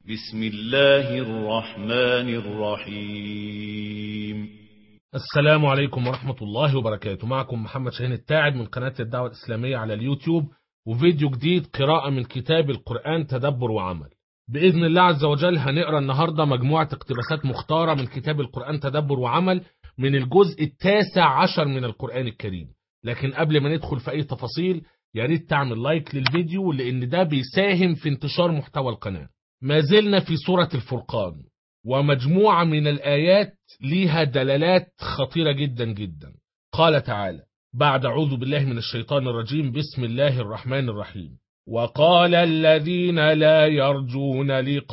بسم الله الرحمن الرحيم. السلام عليكم ورحمة الله وبركاته. معكم محمد شاهين التاعب من قناة الدعوة الإسلامية على اليوتيوب، وفيديو جديد قراءة من كتاب القرآن تدبر وعمل. بإذن الله عز وجل هنقرأ النهاردة مجموعة اقتباسات مختارة من كتاب القرآن تدبر وعمل من الجزء 19 من القرآن الكريم. لكن قبل ما ندخل في أي تفاصيل يا ريت تعمل لايك للفيديو، لأن ده بيساهم في انتشار محتوى القناة. ما زلنا في سورة الفرقان، ومجموعة من الآيات ليها دلالات خطيرة جدا جدا. قال تعالى بعد أعوذ بالله من الشيطان الرجيم: بسم الله الرحمن الرحيم. وقال الذين لا يرجون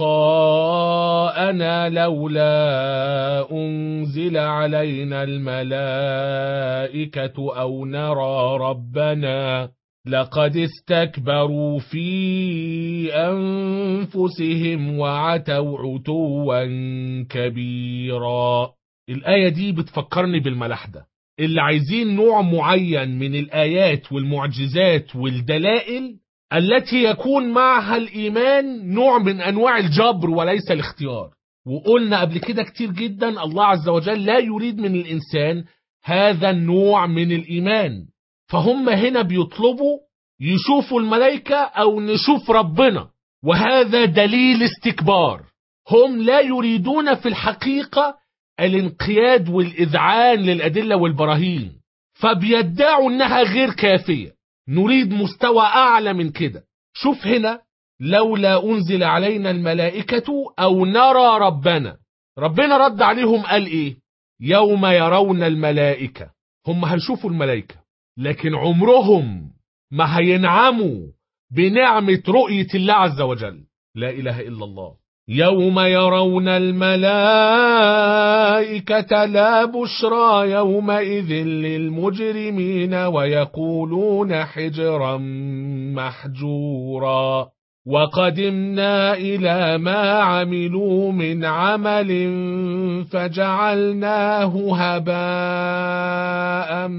لقاءنا لولا أنزل علينا الملائكة أو نرى ربنا لقد استكبروا في أنفسهم وعتوا عتوا كبيرا. الآية دي بتفكرني بالملاحدة اللي عايزين نوع معين من الآيات والمعجزات والدلائل التي يكون معها الإيمان نوع من أنواع الجبر وليس الاختيار. وقلنا قبل كده كتير جدا الله عز وجل لا يريد من الإنسان هذا النوع من الإيمان، فهم هنا بيطلبوا يشوفوا الملائكة أو نشوف ربنا، وهذا دليل استكبار. هم لا يريدون في الحقيقة الانقياد والإذعان للأدلة والبراهين، فبيدعوا أنها غير كافية. نريد مستوى أعلى من كده. شوف هنا: لولا أنزل علينا الملائكة أو نرى ربنا. ربنا رد عليهم قال إيه؟ يوم يرون الملائكة. هم هيشوفوا الملائكة، لكن عمرهم ما هينعموا بنعمة رؤية الله عز وجل. لا إله إلا الله. يوم يرون الملائكة لا بشرى يومئذ للمجرمين ويقولون حجرا محجورا. وقدمنا إلى ما عملوا من عمل فجعلناه هباء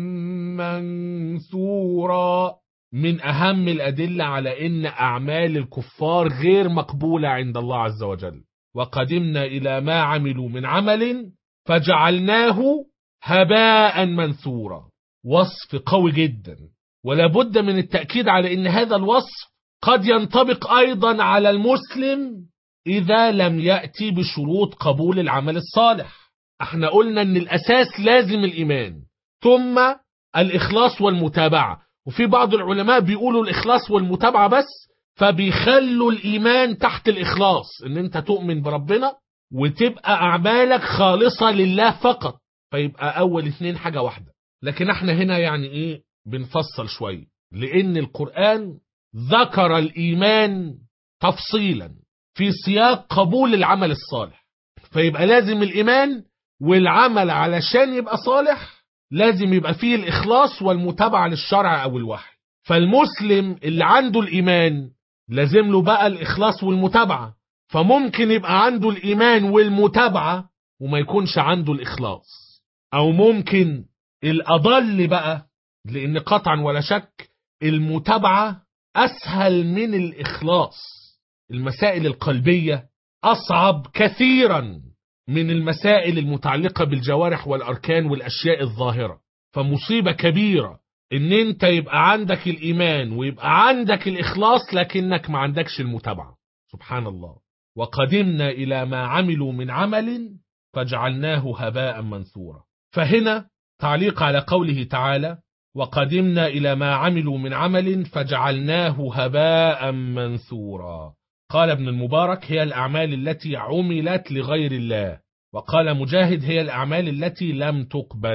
منثورا. من أهم الأدلة على أن أعمال الكفار غير مقبولة عند الله عز وجل. وقدمنا إلى ما عملوا من عمل فجعلناه هباء منثورا. وصف قوي جدا، ولا بد من التأكيد على أن هذا الوصف قد ينطبق أيضا على المسلم إذا لم يأتي بشروط قبول العمل الصالح. احنا قلنا أن الأساس لازم الإيمان ثم الإخلاص والمتابعة، وفي بعض العلماء بيقولوا الإخلاص والمتابعة بس، فبيخلوا الإيمان تحت الإخلاص، إن أنت تؤمن بربنا وتبقى أعمالك خالصة لله فقط، فيبقى أول اتنين حاجة واحدة. لكن احنا هنا يعني إيه بنفصل شوية، لأن القرآن ذكر الإيمان تفصيلا في سياق قبول العمل الصالح، فيبقى لازم الإيمان والعمل علشان يبقى صالح لازم يبقى فيه الإخلاص والمتابعة للشرع أو الوحي. فالمسلم اللي عنده الإيمان لازم له بقى الإخلاص والمتابعة، فممكن يبقى عنده الإيمان والمتابعة وما يكونش عنده الإخلاص، أو ممكن الأضل بقى، لأن قطعا ولا شك المتابعة أسهل من الإخلاص. المسائل القلبية أصعب كثيرا من المسائل المتعلقة بالجوارح والأركان والأشياء الظاهرة. فمصيبة كبيرة إن أنت يبقى عندك الإيمان ويبقى عندك الإخلاص لكنك ما عندكش المتابعة. سبحان الله. وقدمنا إلى ما عملوا من عمل فجعلناه هباء منثورا. فهنا تعليق على قوله تعالى: وقدمنا إلى ما عملوا من عمل فجعلناه هباء منثورا. قال ابن المبارك: هي الأعمال التي عملت لغير الله. وقال مجاهد: هي الأعمال التي لم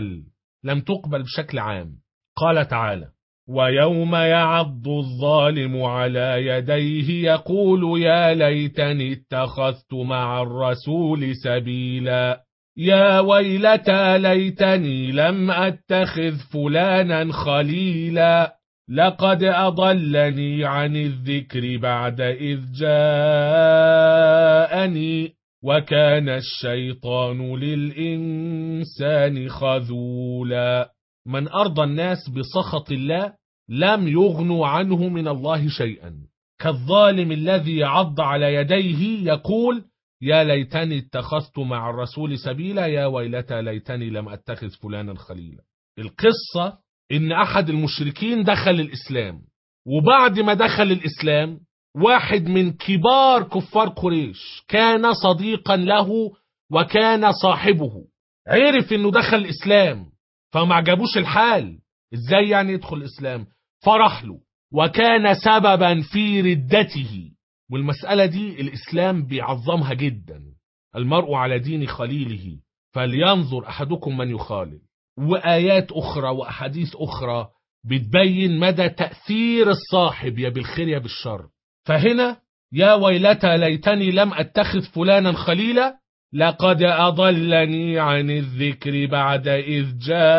تقبل بشكل عام. قال تعالى: ويوم يعض الظالم على يديه يقول يا ليتني اتخذت مع الرسول سبيلا يا ويلتى ليتني لم أتخذ فلانا خليلا لقد أضلني عن الذكر بعد إذ جاءني وكان الشيطان للإنسان خذولا. من أرضى الناس بسخط الله لم يغنوا عنه من الله شيئا، كالظالم الذي يعض على يديه يقول يا ليتني اتخذت مع الرسول سبيلا يا ويلتى ليتني لم أتخذ فلانا خليلا. القصة إن أحد المشركين دخل الإسلام، وبعد ما دخل الإسلام واحد من كبار كفار قريش كان صديقا له وكان صاحبه عرف إنه دخل الإسلام، فما عجبوش الحال. إزاي يعني يدخل الإسلام؟ فرح له وكان سببا في ردته. والمسألة دي الإسلام بيعظمها جدا. المرء على دين خليله فلينظر أحدكم من يخالل. وآيات أخرى وأحاديث أخرى بتبين مدى تأثير الصاحب يا بالخير يا بالشر. فهنا يا ويلتى ليتني لم أتخذ فلانا خليلا لقد أضلني عن الذكر بعد إذ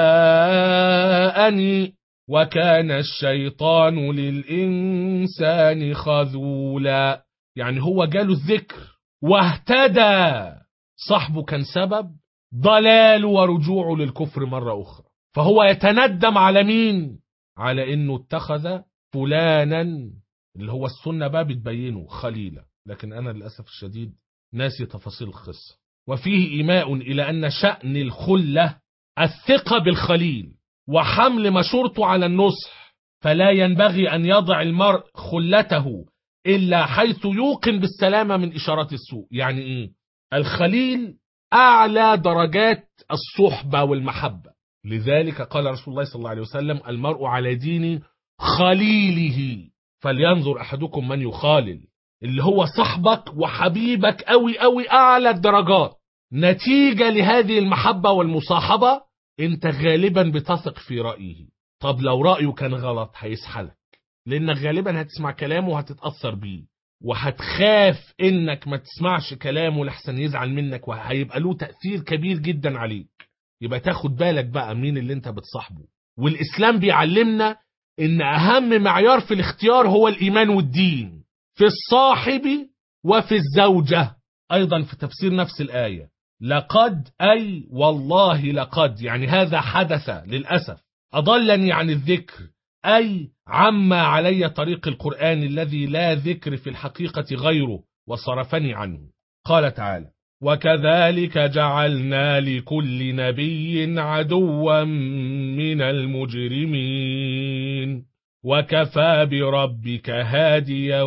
جاءني وكان الشيطان للإنسان خذولا. يعني هو جاله الذكر واهتدى، صاحبه كان سبب ضلال ورجوعه للكفر مرة أخرى. فهو يتندم على مين؟ على إنه اتخذ فلانا اللي هو السنة بقى بتبينه خليلا، لكن أنا للأسف الشديد ناسي تفاصيل القصة. وفيه إيماء إلى أن شأن الخلة الثقة بالخليل وحمل مشورته على النصح، فلا ينبغي أن يضع المرء خلته إلا حيث يوقن بالسلامة من إشارات السوء. يعني إيه؟ الخليل أعلى درجات الصحبة والمحبة، لذلك قال رسول الله صلى الله عليه وسلم المرء على دين خليله فلينظر أحدكم من يخالل، اللي هو صاحبك وحبيبك أوي أوي أعلى الدرجات. نتيجة لهذه المحبة والمصاحبة انت غالبا بتثق في رأيه. طب لو رأيه كان غلط هيسحلك، لانك غالبا هتسمع كلامه وهتتأثر بيه، وهتخاف انك ما تسمعش كلامه لحسن يزعل منك، وهيبقى له تأثير كبير جدا عليك. يبقى تاخد بالك بقى مين اللي انت بتصاحبه. والإسلام بيعلمنا ان اهم معيار في الاختيار هو الإيمان والدين، في الصاحب وفي الزوجة. ايضا في تفسير نفس الآية لقد أي والله لقد، يعني هذا حدث للأسف، أضلني عن الذكر أي عما علي طريق القرآن الذي لا ذكر في الحقيقة غيره وصرفني عنه. قال تعالى وكذلك جعلنا لكل نبي عدوا من المجرمين وكفى بربك هاديا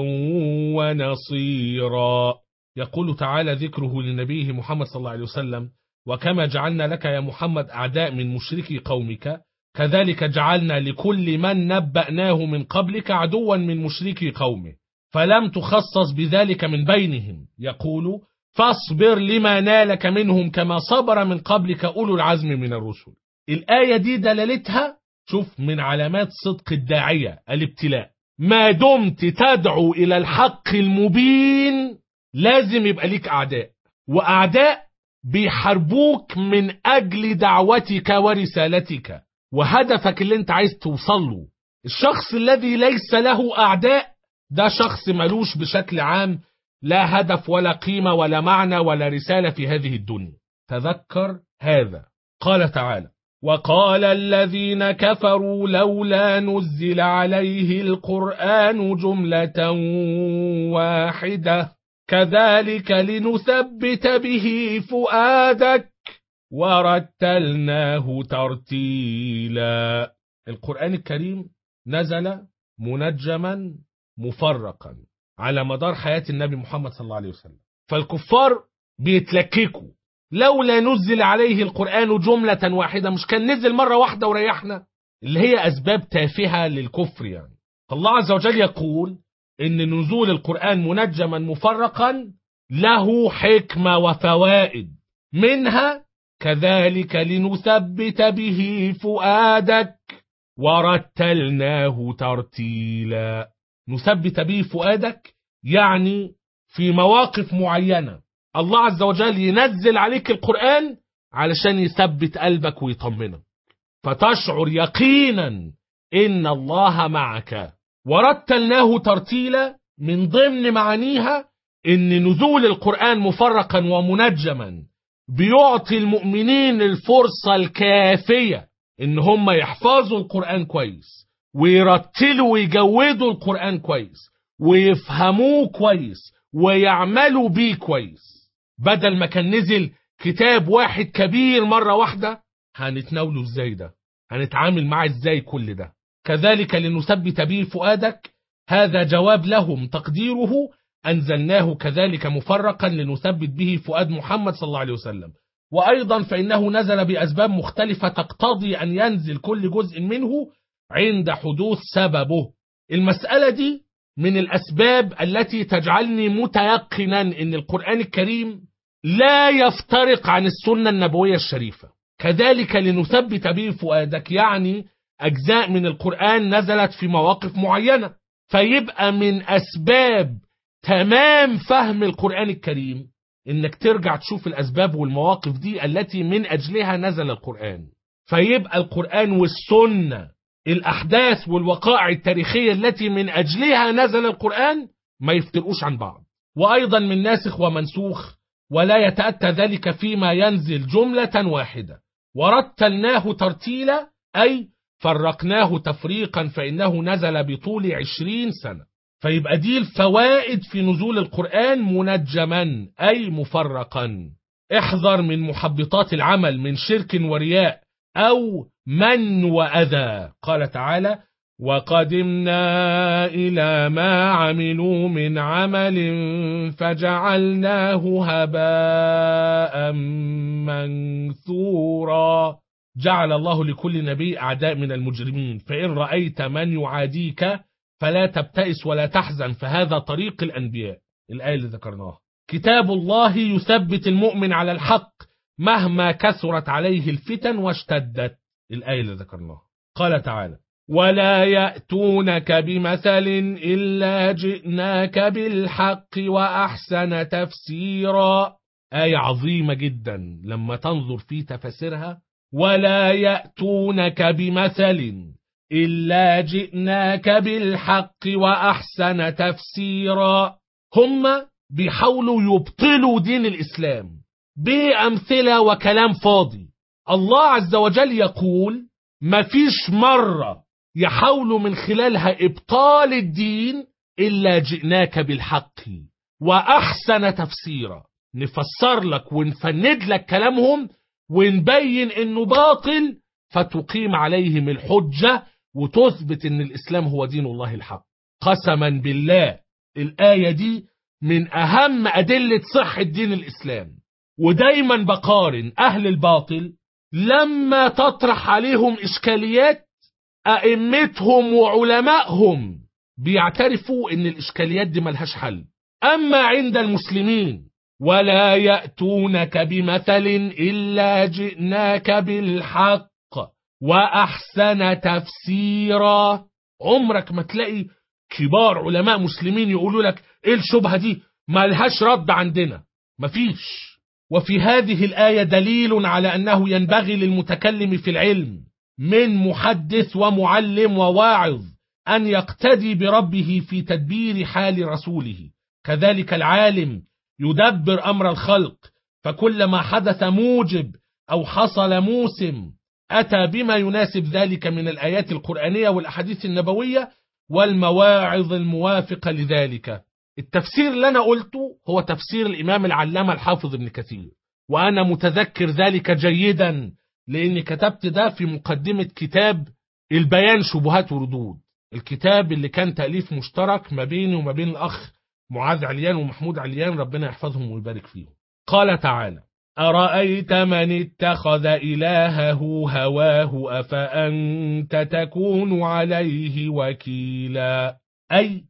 ونصيرا. يقول تعالى ذكره لنبيه محمد صلى الله عليه وسلم وكما جعلنا لك يا محمد أعداء من مشركي قومك كذلك جعلنا لكل من نبأناه من قبلك عدوا من مشركي قومه فلم تخصص بذلك من بينهم. يقول فاصبر لما نالك منهم كما صبر من قبلك أولو العزم من الرسل. الآية دي دلالتها شوف من علامات صدق الداعية الابتلاء. ما دمت تدعو إلى الحق المبين لازم يبقى ليك أعداء، وأعداء بيحاربوك من أجل دعوتك ورسالتك وهدفك اللي انت عايز توصله. الشخص الذي ليس له أعداء ده شخص ملوش بشكل عام لا هدف ولا قيمة ولا معنى ولا رسالة في هذه الدنيا. تذكر هذا. قال تعالى وقال الذين كفروا لولا نزل عليه القرآن جملة واحدة كذلك لنثبت به فؤادك ورتلناه ترتيلا. القرآن الكريم نزل منجما مفرقا على مدار حياة النبي محمد صلى الله عليه وسلم، فالكفار بيتلككوا لولا نزل عليه القرآن جملة واحدة، مش كان نزل مرة واحدة وريحنا، اللي هي أسباب تافهة للكفر يعني. الله عز وجل يقول إن نزول القرآن منجما مفرقا له حكمة وفوائد، منها كذلك لنثبت به فؤادك ورتلناه ترتيلا. نثبت به فؤادك يعني في مواقف معينة الله عز وجل ينزل عليك القرآن علشان يثبت قلبك ويطمنك فتشعر يقينا إن الله معك. ورتلناه ترتيلا من ضمن معانيها إن نزول القرآن مفرقا ومنجما بيعطي المؤمنين الفرصة الكافية إن هم يحفظوا القرآن كويس ويرتلوا ويجودوا القرآن كويس ويفهموه كويس ويعملوا بيه كويس، بدل ما كان نزل كتاب واحد كبير مرة واحدة. هنتناوله ازاي ده؟ هنتعامل معاه ازاي كل ده؟ كذلك لنثبت به فؤادك، هذا جواب لهم تقديره أنزلناه كذلك مفرقا لنثبت به فؤاد محمد صلى الله عليه وسلم. وأيضا فإنه نزل بأسباب مختلفة تقتضي أن ينزل كل جزء منه عند حدوث سببه. المسألة دي من الأسباب التي تجعلني متيقنا أن القرآن الكريم لا يفترق عن السنة النبوية الشريفة. كذلك لنثبت به فؤادك، يعني أجزاء من القرآن نزلت في مواقف معينة، فيبقى من أسباب تمام فهم القرآن الكريم إنك ترجع تشوف الأسباب والمواقف دي التي من أجلها نزل القرآن. فيبقى القرآن والسنة، الأحداث والوقائع التاريخية التي من أجلها نزل القرآن، ما يفترقوش عن بعض. وأيضا من ناسخ ومنسوخ، ولا يتأتى ذلك فيما ينزل جملة واحدة. ورتلناه ترتيلا أي فرقناه تفريقا، فإنه نزل بطول 20 سنة. فيبقى دي الفوائد في نزول القرآن منجما أي مفرقا. احذر من محبطات العمل من شرك ورياء أو من وأذى. قال تعالى: وقدمنا إلى ما عملوا من عمل فجعلناه هباء منثورا. جعل الله لكل نبي أعداء من المجرمين، فإن رأيت من يعاديك فلا تبتئس ولا تحزن، فهذا طريق الأنبياء. الآية اللي ذكرناها. كتاب الله يثبت المؤمن على الحق مهما كثرت عليه الفتن واشتدت. الآية اللي ذكرناها. قال تعالى: ولا يأتونك بمثل إلا جئناك بالحق وأحسن تفسيرا. آية عظيمة جدا لما تنظر في تفسيرها. ولا يأتونك بمثل إلا جئناك بالحق وأحسن تفسيرا. هم بيحاولوا يبطلوا دين الإسلام بأمثلة وكلام فاضي. الله عز وجل يقول مفيش مرة يحاولوا من خلالها إبطال الدين إلا جئناك بالحق وأحسن تفسيرا. نفسر لك ونفند لك كلامهم ونبين إنه باطل، فتقيم عليهم الحجة وتثبت إن الإسلام هو دين الله الحق. قسما بالله الآية دي من أهم أدلة صحة دين الإسلام. ودايما بقارن أهل الباطل لما تطرح عليهم إشكاليات، أئمتهم وعلمائهم بيعترفوا إن الإشكاليات دي ملهاش حل. أما عند المسلمين: ولا يأتونك بمثل إلا جئناك بالحق وأحسن تفسيرا. عمرك ما تلاقي كبار علماء مسلمين يقولوا لك إيه الشبهة دي ملهاش رد عندنا، مفيش. وفي هذه الآية دليل على أنه ينبغي للمتكلم في العلم من محدث ومعلم وواعظ أن يقتدي بربه في تدبير حال رسوله. كذلك العالم يدبر أمر الخلق، فكلما حدث موجب أو حصل موسم أتى بما يناسب ذلك من الآيات القرآنية والأحاديث النبوية والمواعظ الموافقة لذلك. التفسير اللي أنا قلته هو تفسير الإمام العلامة الحافظ ابن كثير، وأنا متذكر ذلك جيدا لأني كتبت ده في مقدمة كتاب البيان شبهات وردود، الكتاب اللي كان تأليف مشترك ما بيني وما بين الأخ معاذ عليان ومحمود عليان، ربنا يحفظهم ويبارك فيهم. قال تعالى: أرأيت من اتخذ إلهه هواه أفأنت تكون عليه وكيلا. أي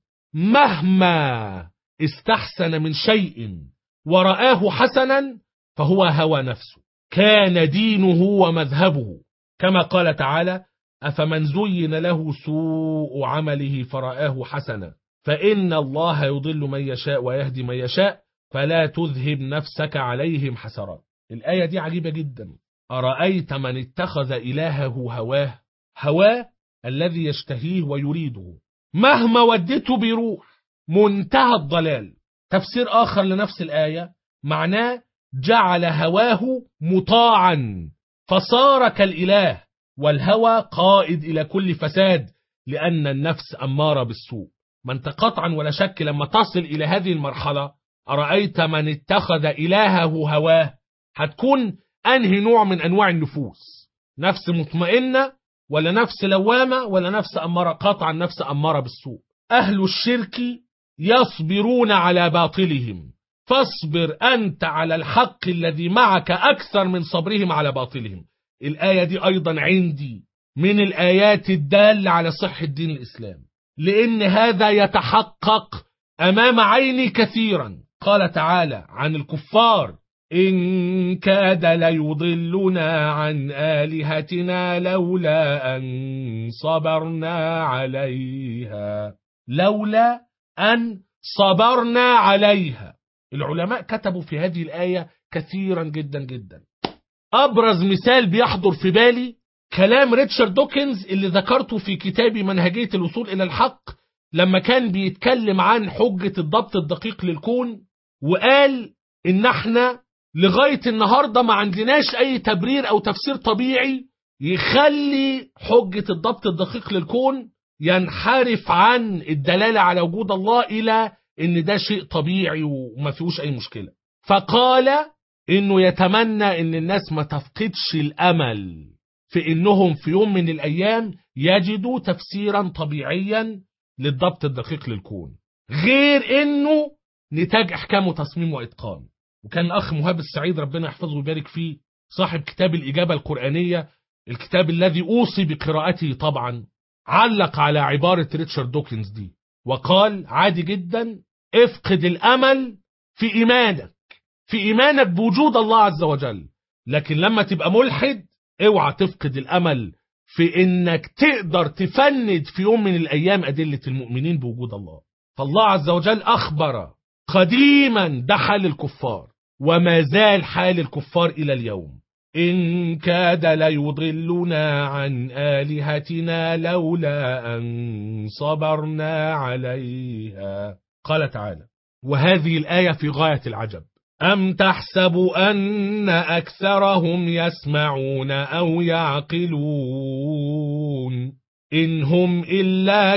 مهما استحسن من شيء ورآه حسنا فهو هوى نفسه، كان دينه ومذهبه، كما قال تعالى: أفمن زين له سوء عمله فرآه حسنا فإن الله يضل من يشاء ويهدي من يشاء فلا تذهب نفسك عليهم حسرات. الآية دي عجيبة جدا. أرأيت من اتخذ إلهه هواه، هواه الذي يشتهيه ويريده مهما ودته بيروح، منتهى الضلال. تفسير آخر لنفس الآية معناه جعل هواه مطاعا فصار كالإله، والهوى قائد إلى كل فساد لأن النفس أمارة بالسوء. ما انت قطعا ولا شك لما تصل إلى هذه المرحلة أرأيت من اتخذ إلهه هواه، هتكون أنهي نوع من أنواع النفوس؟ نفس مطمئنة ولا نفس لوامة ولا نفس أمارة؟ قطعا نفس أمارة بالسوء. أهل الشرك يصبرون على باطلهم، فاصبر أنت على الحق الذي معك أكثر من صبرهم على باطلهم. الآية دي أيضا عندي من الآيات الدالة على صحة دين الإسلام، لأن هذا يتحقق أمام عيني كثيرا. قال تعالى عن الكفار: إن كاد ليضلنا عن آلهتنا لولا أن صبرنا عليها، لولا أن صبرنا عليها. العلماء كتبوا في هذه الآية كثيرا جدا جدا. أبرز مثال بيحضر في بالي كلام ريتشارد دوكنز اللي ذكرته في كتابي منهجية الوصول إلى الحق، لما كان بيتكلم عن حجة الضبط الدقيق للكون، وقال إن احنا لغاية النهاردة ما عندناش أي تبرير أو تفسير طبيعي يخلي حجة الضبط الدقيق للكون ينحرف عن الدلالة على وجود الله إلى إن ده شيء طبيعي وما فيهوش أي مشكلة. فقال إنه يتمنى إن الناس ما تفقدش الأمل في إنهم في يوم من الأيام يجدوا تفسيرا طبيعيا للضبط الدقيق للكون غير إنه نتاج أحكام وتصميم وإتقان. وكان الأخ مهاب السعيد ربنا يحفظه ويبارك فيه صاحب كتاب الإجابة القرآنية، الكتاب الذي أوصي بقراءته طبعا، علق على عبارة ريتشارد دوكنز دي وقال: عادي جدا افقد الأمل في إيمانك بوجود الله عز وجل، لكن لما تبقى ملحد اوعى تفقد الأمل في إنك تقدر تفند في يوم من الأيام أدلة المؤمنين بوجود الله. فالله عز وجل أخبر قديما ده حال الكفار وما زال حال الكفار إلى اليوم: إن كاد ليضلنا عن آلهتنا لولا أن صبرنا عليها. قال تعالى، وهذه الآية في غاية العجب: أم تحسب أن أكثرهم يسمعون أو يعقلون إن هم إلا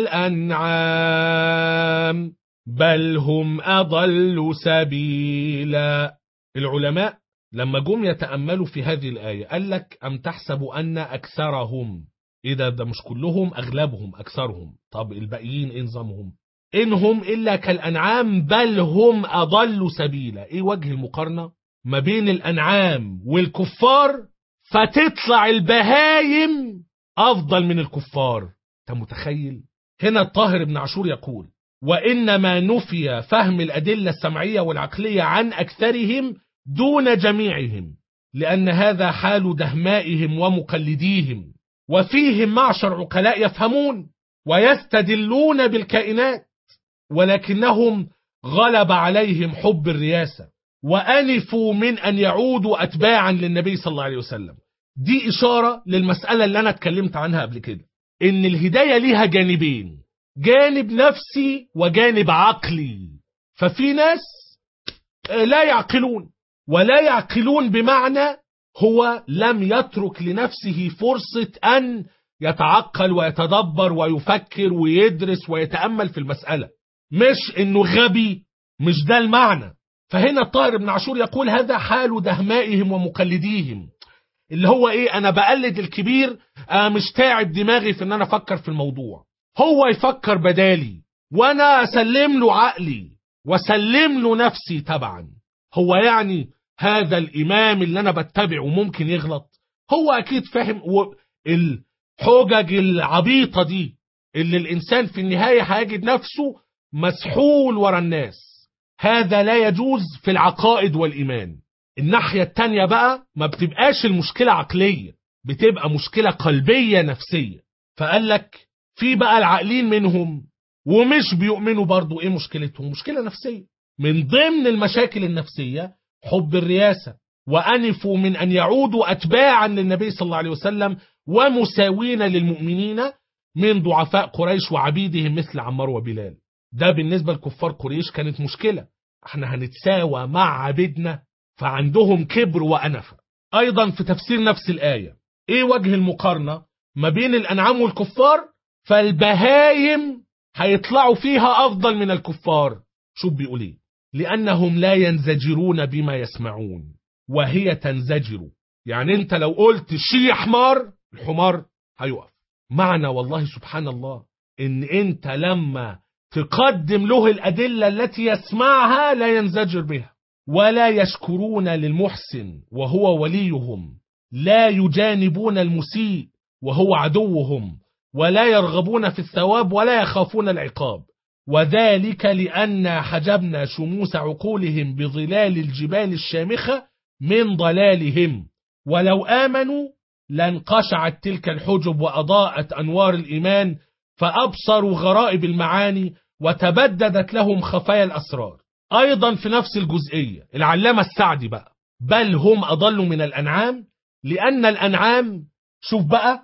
كالأنعام بل هم أضل سبيلا. العلماء لما جم يتأملوا في هذه الآية قال لك: أم تحسب أن أكثرهم، إذا ده مش كلهم، أغلبهم، أكثرهم. طب الباقيين إيه نظامهم؟ إنهم إلا كالأنعام بل هم أضل سبيلا. إيه وجه المقارنة ما بين الأنعام والكفار؟ فتطلع البهايم أفضل من الكفار. أنت متخيل؟ هنا الطاهر بن عاشور يقول: وإنما نفي فهم الأدلة السمعية والعقلية عن أكثرهم دون جميعهم، لأن هذا حال دهمائهم ومقلديهم، وفيهم معشر عقلاء يفهمون ويستدلون بالكائنات، ولكنهم غلب عليهم حب الرياسة وأنفوا من أن يعودوا أتباعا للنبي صلى الله عليه وسلم. دي إشارة للمسألة اللي أنا اتكلمت عنها قبل كده، إن الهداية ليها جانبين: جانب نفسي وجانب عقلي. ففي ناس لا يعقلون، ولا يعقلون بمعنى هو لم يترك لنفسه فرصة أن يتعقل ويتدبر ويفكر ويدرس ويتأمل في المسألة، مش إنه غبي، مش ده المعنى. فهنا الطاهر بن عاشور يقول: هذا حال دهمائهم ومقلديهم، اللي هو إيه؟ أنا بقلد الكبير، مش تعب دماغي في إن أنا أفكر في الموضوع، هو يفكر بدالي وأنا أسلم له عقلي وسلم له نفسي تبعا. هو يعني هذا الإمام اللي أنا بتبعه ممكن يغلط؟ هو أكيد فاهم الحجج العبيطة دي اللي الإنسان في النهاية هيجد نفسه مسحول ورا الناس. هذا لا يجوز في العقائد والإيمان. الناحية التانية بقى ما بتبقاش المشكلة عقلية، بتبقى مشكلة قلبية نفسية. فقال لك في بقى العاقلين منهم ومش بيؤمنوا برضو، ايه مشكلتهم؟ مشكلة نفسية. من ضمن المشاكل النفسية حب الرياسة، وأنفوا من أن يعودوا أتباعا للنبي صلى الله عليه وسلم ومساوين للمؤمنين من ضعفاء قريش وعبيدهم مثل عمار وبلال. ده بالنسبة لكفار قريش كانت مشكلة، احنا هنتساوى مع عبيدنا، فعندهم كبر وأنفة. أيضا في تفسير نفس الآية، ايه وجه المقارنة ما بين الأنعام والكفار؟ فالبهايم هيطلعوا فيها أفضل من الكفار. شوف بيقول ايه؟ لأنهم لا ينزجرون بما يسمعون وهي تنزجر. يعني انت لو قلت شي حمار، الحمار هيقف. معنى والله سبحان الله ان انت لما تقدم له الأدلة التي يسمعها لا ينزجر بها. ولا يشكرون للمحسن وهو وليهم، لا يجانبون المسيء وهو عدوهم، ولا يرغبون في الثواب ولا يخافون العقاب. وذلك لأن حجبنا شموس عقولهم بظلال الجبال الشامخة من ضلالهم، ولو آمنوا لانقشعت تلك الحجب وأضاءت أنوار الإيمان، فأبصروا غرائب المعاني وتبددت لهم خفايا الأسرار. أيضا في نفس الجزئية العلامة السعدي بقى: بل هم أضلوا من الأنعام، لأن الأنعام شوف بقى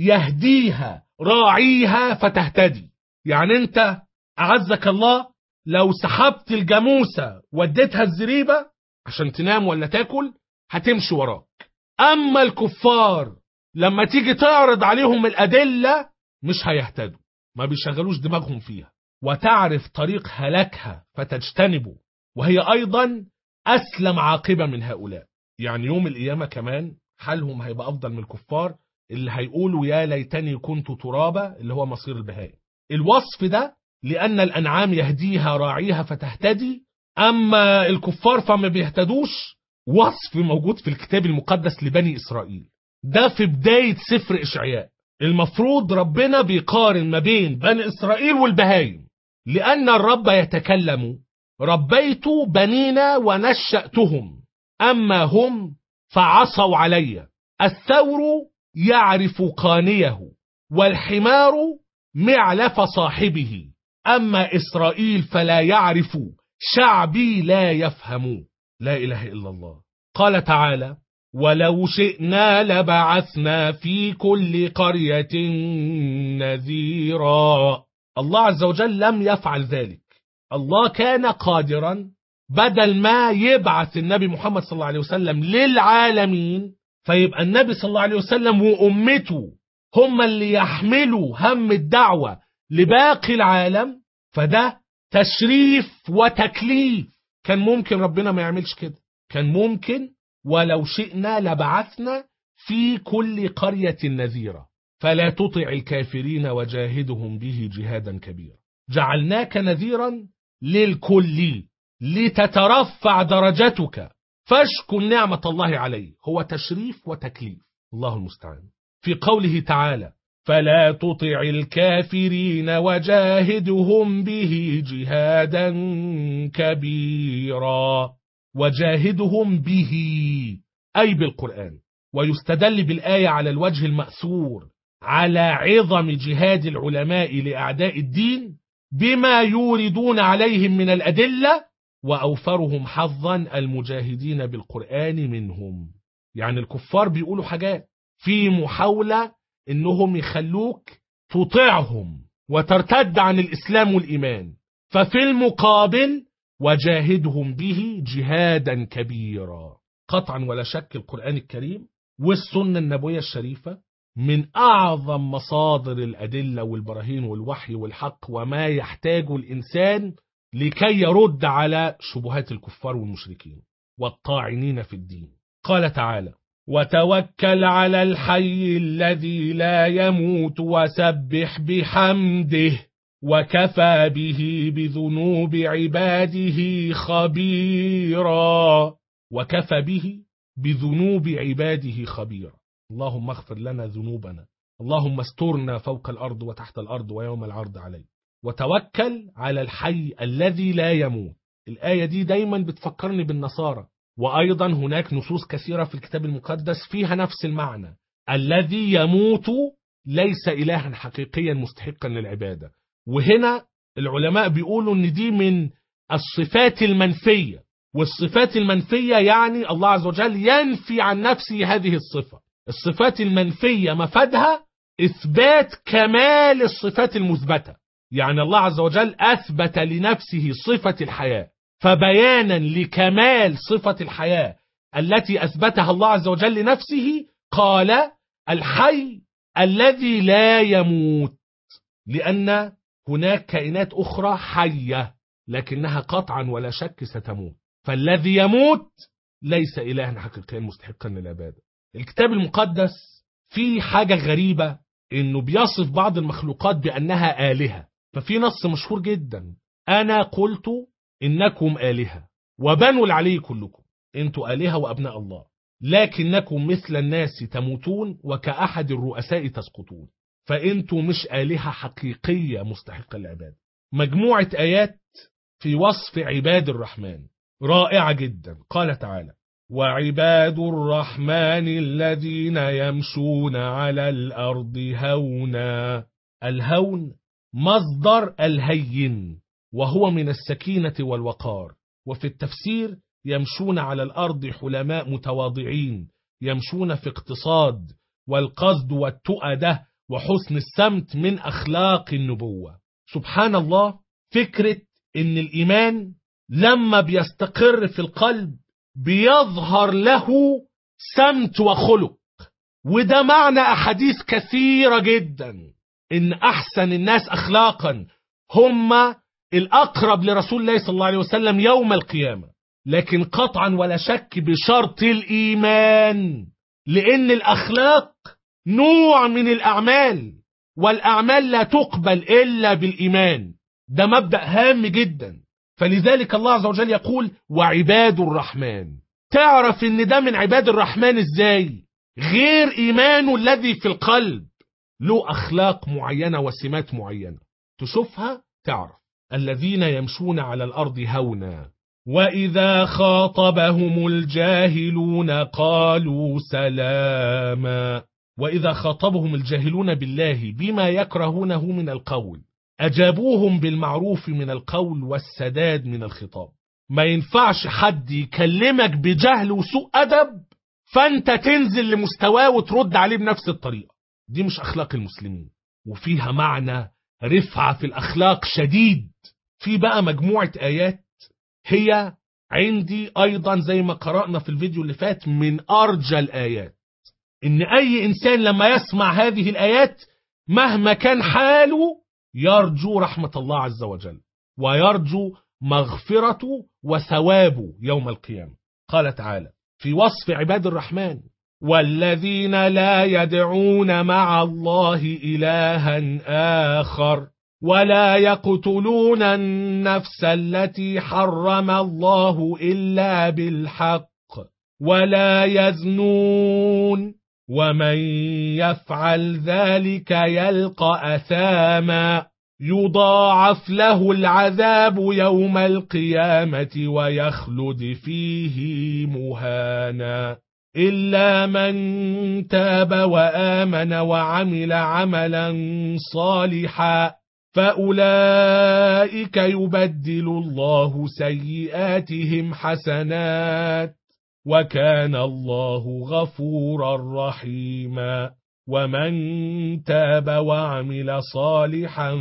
يهديها راعيها فتهتدي. يعني أنت أعزك الله لو سحبت الجاموسة وديتها الزريبة عشان تنام ولا تاكل هتمشي وراك. أما الكفار لما تيجي تعرض عليهم الأدلة مش هيهتدوا، ما بيشغلوش دماغهم فيها، وتعرف طريق هلاكها فتجتنبه، وهي أيضا أسلم عاقبة من هؤلاء. يعني يوم القيامة كمان حالهم هيبقى أفضل من الكفار اللي هيقولوا يا ليتني كنت ترابا، اللي هو مصير البهائم. الوصف ده لأن الأنعام يهديها راعيها فتهتدي، أما الكفار فما بيهتدوش، وصف موجود في الكتاب المقدس لبني إسرائيل. ده في بداية سفر إشعياء. المفروض ربنا بيقارن ما بين بني إسرائيل والبهايم، لأن الرب يتكلم: ربيت بنينا ونشأتهم، أما هم فعصوا علي. الثور يعرف قانيه، والحمار معلف صاحبه، أما إسرائيل فلا يعرف، شعبي لا يفهم. لا إله إلا الله. قال تعالى: ولو شئنا لبعثنا في كل قرية نذيرا. الله عز وجل لم يفعل ذلك. الله كان قادرا بدل ما يبعث النبي محمد صلى الله عليه وسلم للعالمين، فيبقى النبي صلى الله عليه وسلم وأمته هم اللي يحملوا هم الدعوة لباقي العالم، فده تشريف وتكليف. كان ممكن ربنا ما يعملش كده، كان ممكن ولو شئنا لبعثنا في كل قرية نذيرا فلا تطع الكافرين وجاهدهم به جهادا كبيرا. جعلناك نذيرا للكل لتترفع درجتك فاشكر نعمة الله عليه. هو تشريف وتكليف، الله المستعان. في قوله تعالى: فلا تطع الكافرين وجاهدهم به جهادا كبيرا. وجاهدهم به أي بالقرآن. ويستدل بالآية على الوجه المأثور على عظم جهاد العلماء لأعداء الدين بما يوردون عليهم من الأدلة، وأوفرهم حظا المجاهدين بالقرآن منهم. يعني الكفار بيقولوا حاجات في محاولة إنهم يخلوك تطيعهم وترتد عن الإسلام والإيمان، ففي المقابل وجاهدهم به جهادا كبيرا. قطعا ولا شك القرآن الكريم والسنة النبوية الشريفة من أعظم مصادر الأدلة والبراهين والوحي والحق، وما يحتاج الإنسان لكي يرد على شبهات الكفار والمشركين والطاعنين في الدين. قال تعالى: وتوكل على الحي الذي لا يموت وسبح بحمده وكفى به بذنوب عباده خبيرا. وكفى به بذنوب عباده خبيرا. اللهم اغفر لنا ذنوبنا، اللهم استرنا فوق الأرض وتحت الأرض ويوم العرض عليك. وتوكل على الحي الذي لا يموت. الآية دي دايما بتفكرني بالنصارى، وأيضا هناك نصوص كثيرة في الكتاب المقدس فيها نفس المعنى. الذي يموت ليس إلها حقيقيا مستحقا للعبادة. وهنا العلماء بيقولوا ان دي من الصفات المنفية، والصفات المنفية يعني الله عز وجل ينفي عن نفسه هذه الصفة. الصفات المنفية مفادها إثبات كمال الصفات المثبتة. يعني الله عز وجل أثبت لنفسه صفة الحياة، فبيانا لكمال صفة الحياة التي أثبتها الله عز وجل لنفسه قال: الحي الذي لا يموت، لأن هناك كائنات أخرى حية لكنها قطعا ولا شك ستموت، فالذي يموت ليس إلها حقيقيا مستحقا للعبادة. الكتاب المقدس فيه حاجة غريبة، إنه بيصف بعض المخلوقات بأنها آلهة. ففي نص مشهور جدا: أنا قلت إنكم آلهة وبنو العلي كلكم. أنتوا آلهة وأبناء الله، لكنكم مثل الناس تموتون وكأحد الرؤساء تسقطون. فأنتوا مش آلهة حقيقية مستحقة للعبادة. مجموعة آيات في وصف عباد الرحمن رائعة جدا. قال تعالى: وعباد الرحمن الذين يمشون على الأرض هونا. الهون مصدر الهين، وهو من السكينة والوقار. وفي التفسير يمشون على الأرض حلماء متواضعين، يمشون في اقتصاد والقصد والتؤدة وحسن السمت من أخلاق النبوة. سبحان الله، فكرة إن الإيمان لما بيستقر في القلب بيظهر له سمت وخلق. وده معنى أحاديث كثيرة جدا، إن أحسن الناس أخلاقا هم الأقرب لرسول الله صلى الله عليه وسلم يوم القيامة، لكن قطعا ولا شك بشرط الإيمان، لأن الأخلاق نوع من الأعمال، والأعمال لا تقبل إلا بالإيمان. ده مبدأ هام جدا. فلذلك الله عز وجل يقول: وعباد الرحمن. تعرف ان ده من عباد الرحمن ازاي؟ غير ايمانه الذي في القلب، له اخلاق معينة وسمات معينة تشوفها تعرف. الذين يمشون على الارض هونا واذا خاطبهم الجاهلون قالوا سلاما. واذا خاطبهم الجاهلون بالله بما يكرهونه من القول أجابوهم بالمعروف من القول والسداد من الخطاب. ما ينفعش حد يكلمك بجهل وسوء أدب فأنت تنزل لمستواه وترد عليه بنفس الطريقة. دي مش أخلاق المسلمين، وفيها معنى رفعة في الأخلاق شديد. في بقى مجموعة آيات هي عندي أيضا زي ما قرأنا في الفيديو اللي فات من أرجى الآيات، إن أي إنسان لما يسمع هذه الآيات مهما كان حاله يرجو رحمة الله عز وجل ويرجو مغفرته وثوابه يوم القيامة. قال تعالى في وصف عباد الرحمن: والذين لا يدعون مع الله إلها آخر ولا يقتلون النفس التي حرم الله إلا بالحق ولا يزنون ومن يفعل ذلك يلقى أثاما يضاعف له العذاب يوم القيامة ويخلد فيه مهانا إلا من تاب وآمن وعمل عملا صالحا فأولئك يبدل الله سيئاتهم حسنات وكان الله غفورا رحيما ومن تاب وعمل صالحا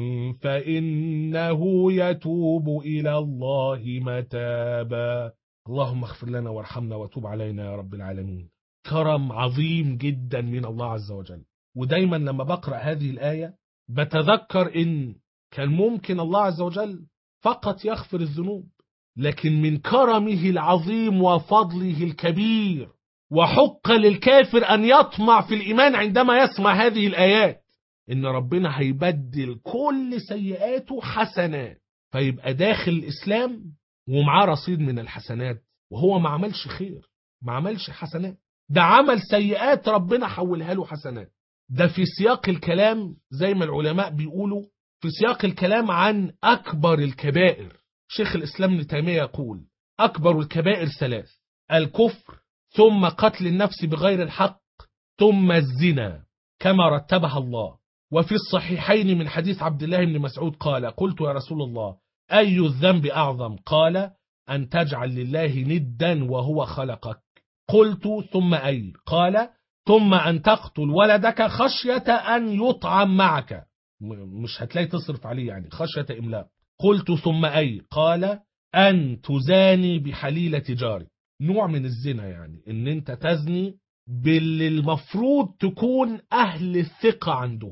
فإنه يتوب إلى الله متابا. اللهم اغفر لنا وارحمنا وتوب علينا يا رب العالمين. كرم عظيم جدا من الله عز وجل. ودايما لما بقرأ هذه الآية بتذكر إن كان ممكن الله عز وجل فقط يغفر الذنوب، لكن من كرمه العظيم وفضله الكبير وحق للكافر أن يطمع في الإيمان عندما يسمع هذه الآيات إن ربنا هيبدل كل سيئاته حسنات، فيبقى داخل الإسلام ومعاه رصيد من الحسنات، وهو ما عملش خير، ما عملش حسنات، ده عمل سيئات ربنا حولها له حسنات. ده في سياق الكلام زي ما العلماء بيقولوا في سياق الكلام عن أكبر الكبائر. شيخ الإسلام ابن تيمية يقول: أكبر الكبائر ثلاث: الكفر، ثم قتل النفس بغير الحق، ثم الزنا، كما رتبها الله. وفي الصحيحين من حديث عبد الله بن مسعود قال: قلت يا رسول الله أي الذنب أعظم؟ قال: أن تجعل لله ندا وهو خلقك. قلت: ثم أي؟ قال: ثم أن تقتل ولدك خشية أن يطعم معك، مش هتلاقي تصرف عليه يعني، خشية إملاق. قلت: ثم أي؟ قال: أن تزاني بحليلة جاري، نوع من الزنا يعني إن أنت تزني باللي المفروض تكون أهل الثقة عندهم،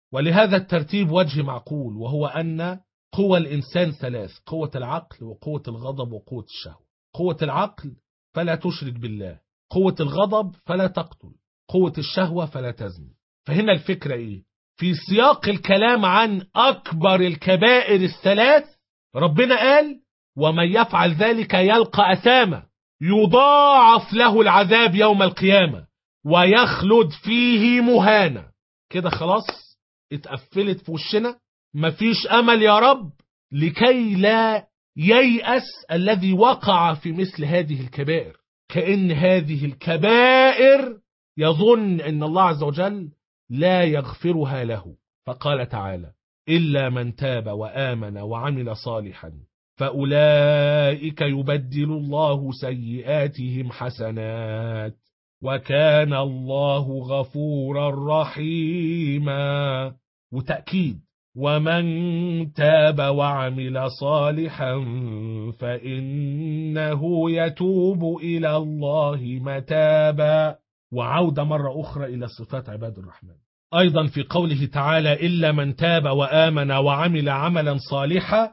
ولهذا الترتيب وجه معقول، وهو أن قوى الإنسان ثلاث: قوة العقل وقوة الغضب وقوة الشهوة. قوة العقل فلا تشرك بالله، قوة الغضب فلا تقتل، قوة الشهوة فلا تزني. فهنا الفكرة إيه؟ في سياق الكلام عن أكبر الكبائر الثلاث ربنا قال: ومن يفعل ذلك يلقى أثاما يضاعف له العذاب يوم القيامة ويخلد فيه مهانا. كده خلاص اتقفلت في وشنا، مفيش أمل يا رب، لكي لا ييأس الذي وقع في مثل هذه الكبائر، كأن هذه الكبائر يظن أن الله عز وجل لا يغفرها له. فقال تعالى: إلا من تاب وآمن وعمل صالحا فأولئك يبدل الله سيئاتهم حسنات وكان الله غفورا رحيما. وتأكيد: ومن تاب وعمل صالحا فإنه يتوب إلى الله متابا. وعودة مرة أخرى إلى صفات عباد الرحمن. أيضا في قوله تعالى: إلا من تاب وآمن وعمل عملا صالحا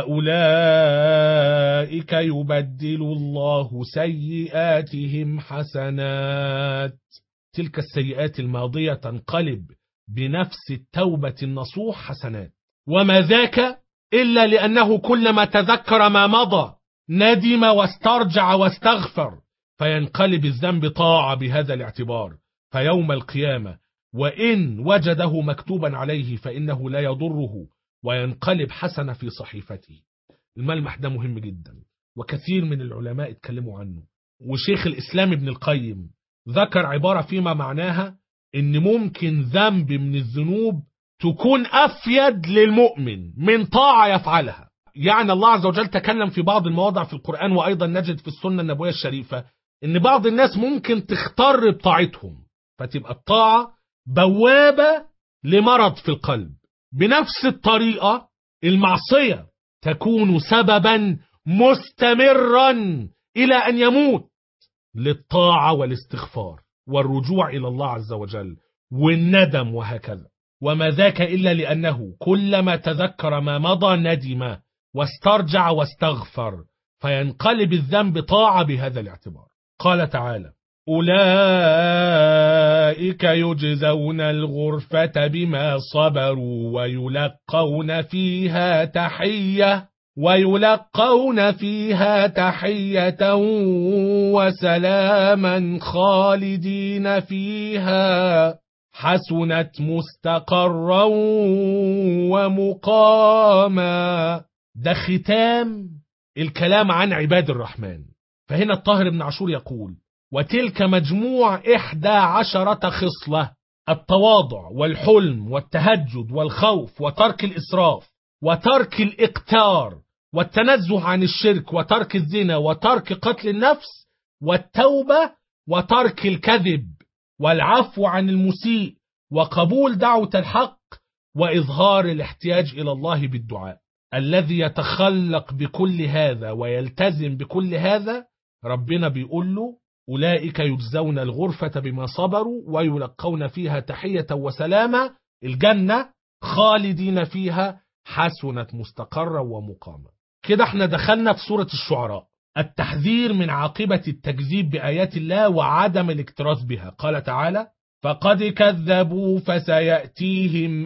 فأولئك يبدل الله سيئاتهم حسنات. تلك السيئات الماضية تنقلب بنفس التوبة النصوح حسنات. وما ذاك إلا لأنه كلما تذكر ما مضى ندم واسترجع واستغفر، فينقلب الذنب طاعة بهذا الاعتبار. فيوم القيامة وإن وجده مكتوبا عليه فإنه لا يضره وينقلب حسنة في صحيفته. الملمح ده مهم جدا، وكثير من العلماء اتكلموا عنه. وشيخ الإسلام ابن القيم ذكر عبارة فيما معناها إن ممكن ذنب من الذنوب تكون أفيد للمؤمن من طاعة يفعلها. يعني الله عز وجل تكلم في بعض المواضع في القرآن، وأيضا نجد في السنة النبوية الشريفة إن بعض الناس ممكن تختار بطاعتهم، فتبقى الطاعة بوابة لمرض في القلب. بنفس الطريقة المعصية تكون سببا مستمرا إلى أن يموت للطاعة والاستغفار والرجوع إلى الله عز وجل والندم وهكذا. وما ذاك إلا لأنه كلما تذكر ما مضى ندم واسترجع واستغفر، فينقلب الذنب طاعة بهذا الاعتبار. قال تعالى: أولئك يجزون الغرفة بما صبروا ويلقون فيها تحية وسلاما خالدين فيها حسنت مستقرا ومقاما. ده ختام الكلام عن عباد الرحمن. فهنا الطاهر بن عاشور يقول: وتلك مجموع 11 خصلة: التواضع والحلم والتهجد والخوف وترك الإسراف وترك الإقتار والتنزه عن الشرك وترك الزنا وترك قتل النفس والتوبة وترك الكذب والعفو عن المسيء وقبول دعوة الحق وإظهار الاحتياج إلى الله بالدعاء. الذي يتخلق بكل هذا ويلتزم بكل هذا ربنا بيقول له: أولئك يجزون الغرفة بما صبروا ويلقون فيها تحية وسلاما، الجنة خالدين فيها حسنت مستقرا ومقاما. كده احنا دخلنا في سورة الشعراء، التحذير من عاقبة التكذيب بآيات الله وعدم الاكتراث بها. قال تعالى: فقد كذبوا فسيأتيهم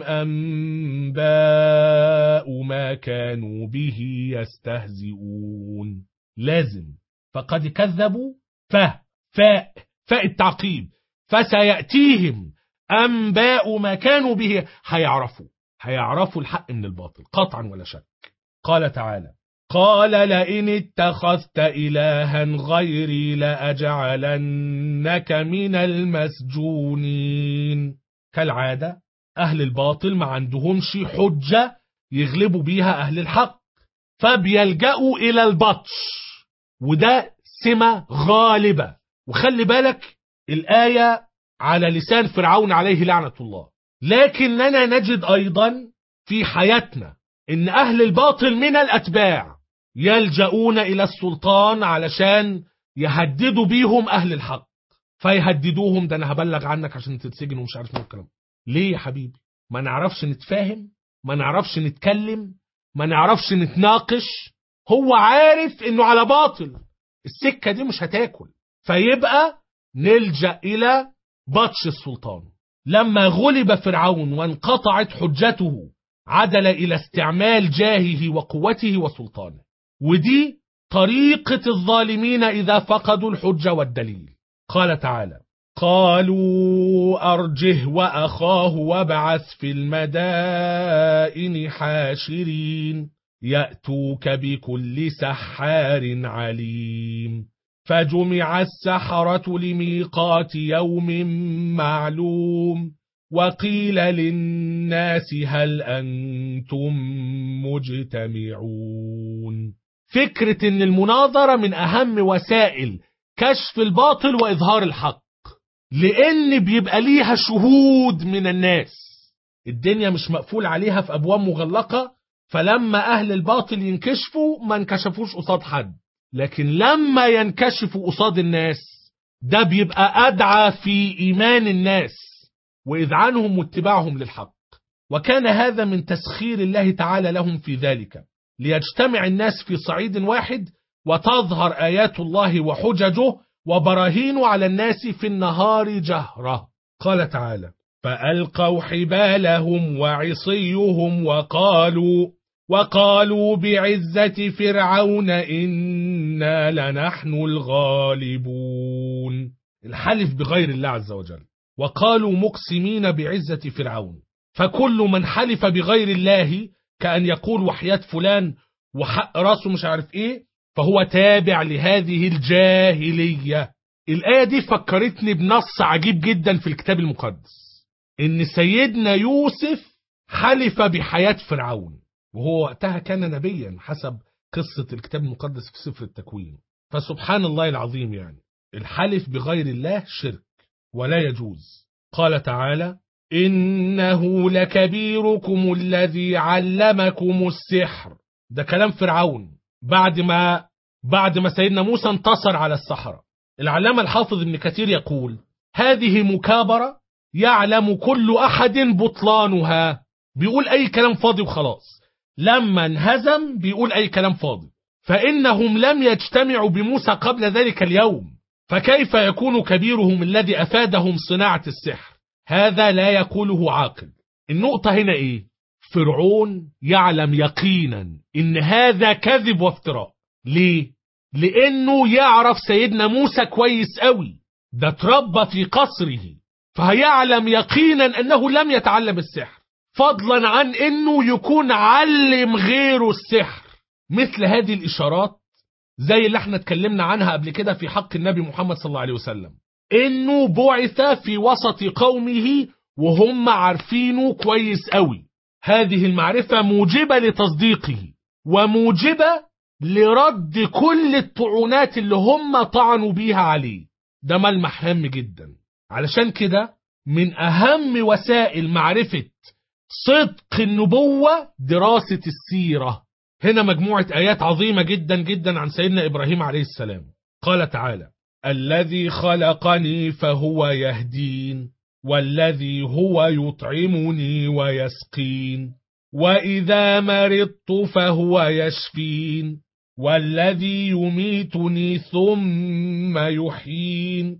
أنباء ما كانوا به يستهزئون. لازم فقد كذبوا فاء التعقيب، فسيأتيهم أنباء ما كانوا به، هيعرفوا الحق من الباطل قطعا ولا شك. قال تعالى: قال لئن اتخذت إلها غيري لأجعلنك من المسجونين. كالعادة أهل الباطل ما عندهمش حجة يغلبوا بيها أهل الحق، فبيلجأوا إلى البطش، وده سمة غالبة. وخلي بالك الآية على لسان فرعون عليه لعنة الله، لكننا نجد أيضا في حياتنا إن أهل الباطل من الأتباع يلجؤون إلى السلطان علشان يهددوا بيهم أهل الحق، فيهددوهم: ده أنا هبلغ عنك عشان تتسجن ومش عارف ايه الكلام. ليه يا حبيبي؟ ما نعرفش نتفاهم، ما نعرفش نتكلم، ما نعرفش نتناقش. هو عارف انه على باطل، السكة دي مش هتاكل، فيبقى نلجأ الى بطش السلطان. لما غلب فرعون وانقطعت حجته عدل الى استعمال جاهه وقوته وسلطانه، ودي طريقة الظالمين إذا فقدوا الحجة والدليل. قال تعالى: قالوا أرجه وأخاه وابعث في المدائن حاشرين يأتوك بكل سحار عليم. فجمع السحرة لميقات يوم معلوم وقيل للناس هل أنتم مجتمعون. فكرة ان المناظرة من اهم وسائل كشف الباطل واظهار الحق، لان بيبقى ليها شهود من الناس، الدنيا مش مقفول عليها في ابواب مغلقة، فلما اهل الباطل ينكشفوا ما انكشفوش قصاد حد، لكن لما ينكشفوا قصاد الناس ده بيبقى ادعى في ايمان الناس واذعانهم واتباعهم للحق. وكان هذا من تسخير الله تعالى لهم في ذلك، ليجتمع الناس في صعيد واحد وتظهر آيات الله وحججه وبراهينه على الناس في النهار جهرة. قال تعالى: فألقوا حبالهم وعصيهم وقالوا بعزة فرعون إنا لنحن الغالبون. الحلف بغير الله عز وجل، وقالوا مقسمين بعزة فرعون. فكل من حلف بغير الله كأن يقول وحياة فلان وحق راسه مش عارف ايه، فهو تابع لهذه الجاهلية. الآية دي فكرتني بنص عجيب جدا في الكتاب المقدس، ان سيدنا يوسف حلف بحياة فرعون، وهو وقتها كان نبيا حسب قصة الكتاب المقدس في سفر التكوين. فسبحان الله العظيم، يعني الحلف بغير الله شرك ولا يجوز. قال تعالى: إنه لكبيركم الذي علمكم السحر. ده كلام فرعون بعد ما سيدنا موسى انتصر على السحرة. العلامة الحافظ ابن كثير يقول: هذه مكابرة يعلم كل أحد بطلانها. بيقول أي كلام فاضي وخلاص، لما انهزم بيقول أي كلام فاضي، فإنهم لم يجتمعوا بموسى قبل ذلك اليوم، فكيف يكون كبيرهم الذي أفادهم صناعة السحر؟ هذا لا يقوله عاقل. النقطة هنا ايه؟ فرعون يعلم يقينا ان هذا كذب وافتراء. ليه؟ لانه يعرف سيدنا موسى كويس قوي، ده اتربى في قصره، فهيعلم يقينا انه لم يتعلم السحر، فضلا عن انه يكون علم غيره السحر. مثل هذه الاشارات زي اللي احنا اتكلمنا عنها قبل كده في حق النبي محمد صلى الله عليه وسلم، انه بعث في وسط قومه وهم عارفينه كويس قوي. هذه المعرفة موجبة لتصديقه وموجبة لرد كل الطعونات اللي هم طعنوا بيها عليه. ده ملمح هام جدا. علشان كده من اهم وسائل معرفة صدق النبوة دراسة السيرة. هنا مجموعة آيات عظيمة جدا جدا عن سيدنا إبراهيم عليه السلام. قال تعالى: الذي خلقني فهو يهدين والذي هو يطعمني ويسقين وإذا مرضت فهو يشفين والذي يميتني ثم يحيين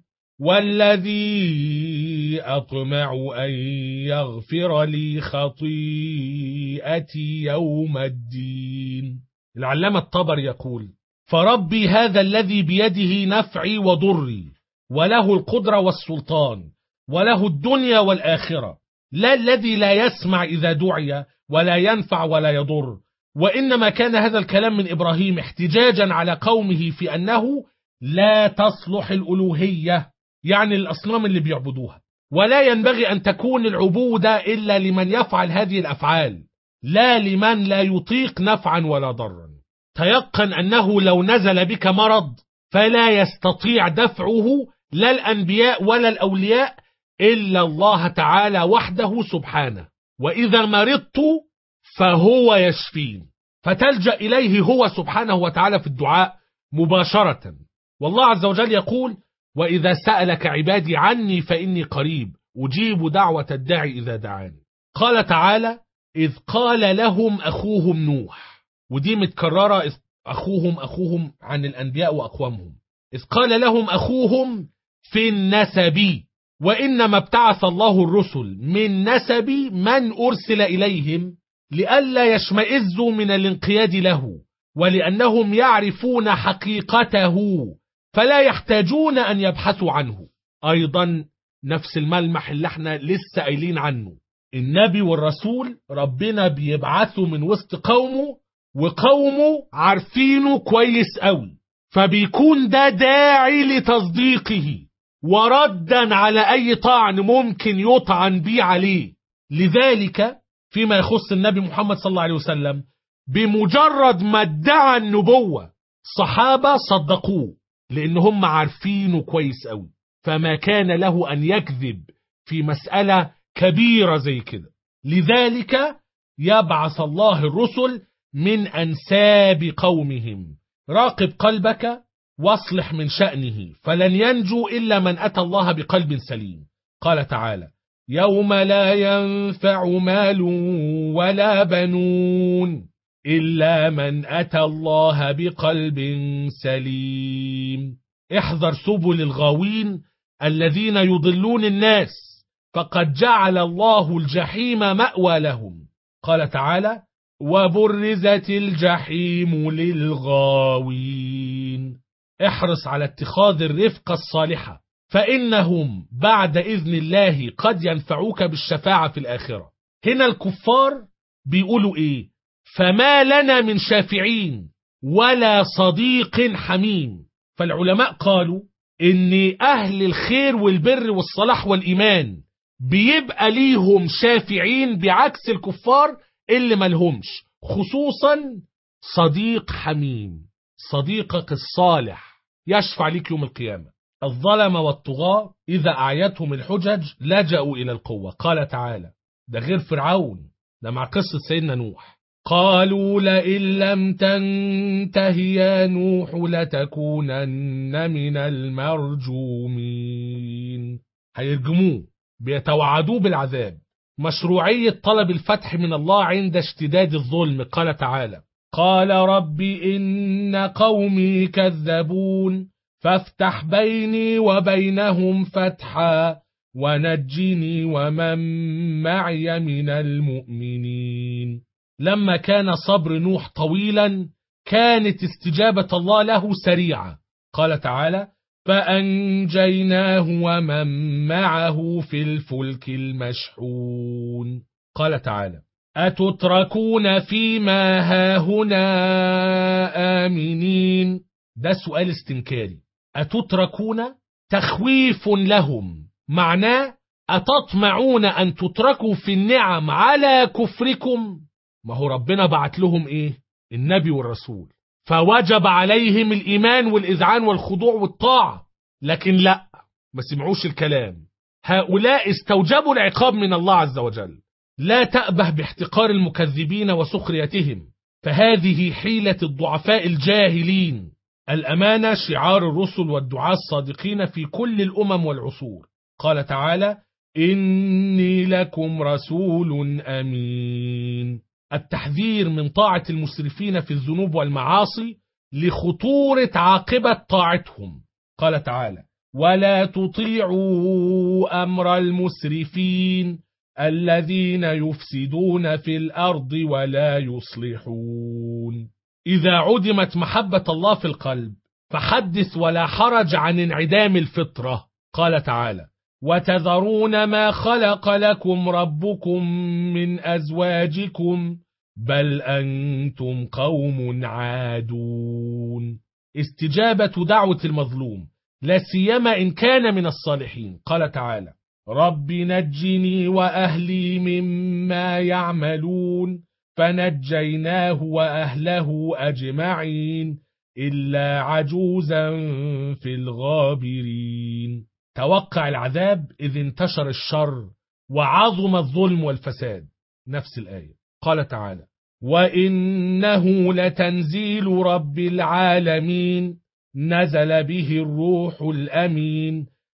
والذي أطمع أن يغفر لي خطيئتي يوم الدين. العلامة الطبري يقول: فربي هذا الذي بيده نفعي وضري وله القدرة والسلطان وله الدنيا والآخرة، لا الذي لا يسمع إذا دعي ولا ينفع ولا يضر. وإنما كان هذا الكلام من إبراهيم احتجاجا على قومه في أنه لا تصلح الألوهية، يعني الأصنام اللي بيعبدوها، ولا ينبغي أن تكون العبودة إلا لمن يفعل هذه الأفعال، لا لمن لا يطيق نفعا ولا ضرا. تيقن أنه لو نزل بك مرض فلا يستطيع دفعه لا الأنبياء ولا الأولياء إلا الله تعالى وحده سبحانه، وإذا مرضت فهو يشفين، فتلجأ إليه هو سبحانه وتعالى في الدعاء مباشرة. والله عز وجل يقول: وإذا سألك عبادي عني فإني قريب أجيب دعوة الداعي إذا دعاني. قال تعالى: إذ قال لهم أخوهم نوح، ودي متكررة، إذ أخوهم عن الأنبياء وأقوامهم. إذ قال لهم أخوهم في النسب، وإنما ابتعث الله الرسل من نسب من أرسل إليهم لئلا يشمئزوا من الانقياد له، ولأنهم يعرفون حقيقته فلا يحتاجون أن يبحثوا عنه. أيضا نفس الملمح اللي احنا لسه قايلين عنه، النبي والرسول ربنا بيبعثوا من وسط قومه، وقومه عارفينه كويس قوي، فبيكون ده داعي لتصديقه وردا على أي طعن ممكن يطعن بيه عليه. لذلك فيما يخص النبي محمد صلى الله عليه وسلم، بمجرد ما ادعى النبوة صحابة صدقوه، لأن هم عارفينه كويس قوي، فما كان له أن يكذب في مسألة كبيرة زي كده. لذلك يبعث الله الرسل من أنساب قومهم. راقب قلبك واصلح من شأنه، فلن ينجو إلا من أتى الله بقلب سليم. قال تعالى: يوم لا ينفع مال ولا بنون إلا من أتى الله بقلب سليم. احذر سبل الغاوين الذين يضلون الناس، فقد جعل الله الجحيم مأوى لهم. قال تعالى: وبرزت الجحيم للغاوين. احرص على اتخاذ الرفقة الصالحة، فإنهم بعد إذن الله قد ينفعوك بالشفاعة في الآخرة. هنا الكفار بيقولوا إيه؟ فما لنا من شافعين ولا صديق حميم. فالعلماء قالوا إن أهل الخير والبر والصلاح والإيمان بيبقى ليهم شافعين، بعكس الكفار اللي ملهمش، خصوصا صديق حميم، صديقك الصالح يشفع لك يوم القيامة. الظلم والطغاة إذا أعيتهم الحجج لجأوا إلى القوة. قال تعالى: ده غير فرعون، ده مع قصة سيدنا نوح. قالوا لئن لم تنته يا نوح لتكونن من المرجومين. هيرجموه، بيتوعدوه بالعذاب. مشروعية طلب الفتح من الله عند اشتداد الظلم. قال تعالى: قال رب إن قومي كذبون فافتح بيني وبينهم فتحا ونجني ومن معي من المؤمنين. لما كان صبر نوح طويلا كانت استجابة الله له سريعة. قال تعالى: فأنجيناه ومن معه في الفلك المشحون. قال تعالى: أتتركون فيما هاهنا آمنين. ده سؤال استنكاري. أتتركون تخويف لهم، معناه أتطمعون أن تتركوا في النعم على كفركم؟ ما هو ربنا بعت لهم إيه؟ النبي والرسول، فوجب عليهم الإيمان والإذعان والخضوع والطاعة، لكن لا، ما سمعوش الكلام. هؤلاء استوجبوا العقاب من الله عز وجل. لا تأبه باحتقار المكذبين وسخريتهم، فهذه حيلة الضعفاء الجاهلين. الأمانة شعار الرسل والدعاة الصادقين في كل الأمم والعصور. قال تعالى: إني لكم رسول أمين. التحذير من طاعة المسرفين في الذنوب والمعاصي لخطورة عاقبة طاعتهم. قال تعالى: ولا تطيعوا أمر المسرفين الذين يفسدون في الأرض ولا يصلحون. إذا عدمت محبة الله في القلب فحدث ولا حرج عن انعدام الفطرة. قال تعالى: وتذرون ما خلق لكم ربكم من أزواجكم بل أنتم قوم عادون. استجابة دعوة المظلوم، لا سيما إن كان من الصالحين. قال تعالى: رب نجني وأهلي مما يعملون فنجيناه وأهله أجمعين إلا عجوزا في الغابرين. توقع العذاب إذ انتشر الشر وعظم الظلم والفساد. نفس الآية. قال تعالى: وإنه لتنزيل رب العالمين نزل به الروح الأمين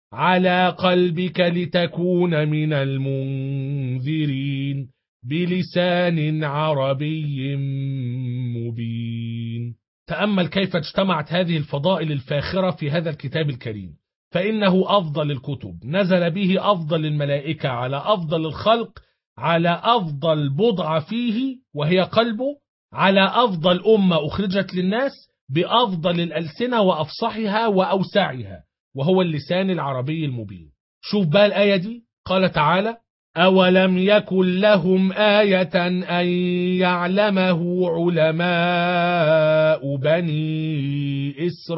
على قلبك لتكون من المنذرين بلسان عربي مبين. تأمل كيف اجتمعت هذه الفضائل الفاخرة في هذا الكتاب الكريم، فإنه أفضل الكتب، نزل به أفضل الملائكة على أفضل الخلق، على أفضل بضعة فيه وهي قلبه، على أفضل أمة أخرجت للناس بأفضل الألسنة وأفصحها وأوسعها وهو اللسان العربي المبين. شوف بقى الآية دي، قال تعالى: أولم يكن لهم آية أن يعلمه علماء بني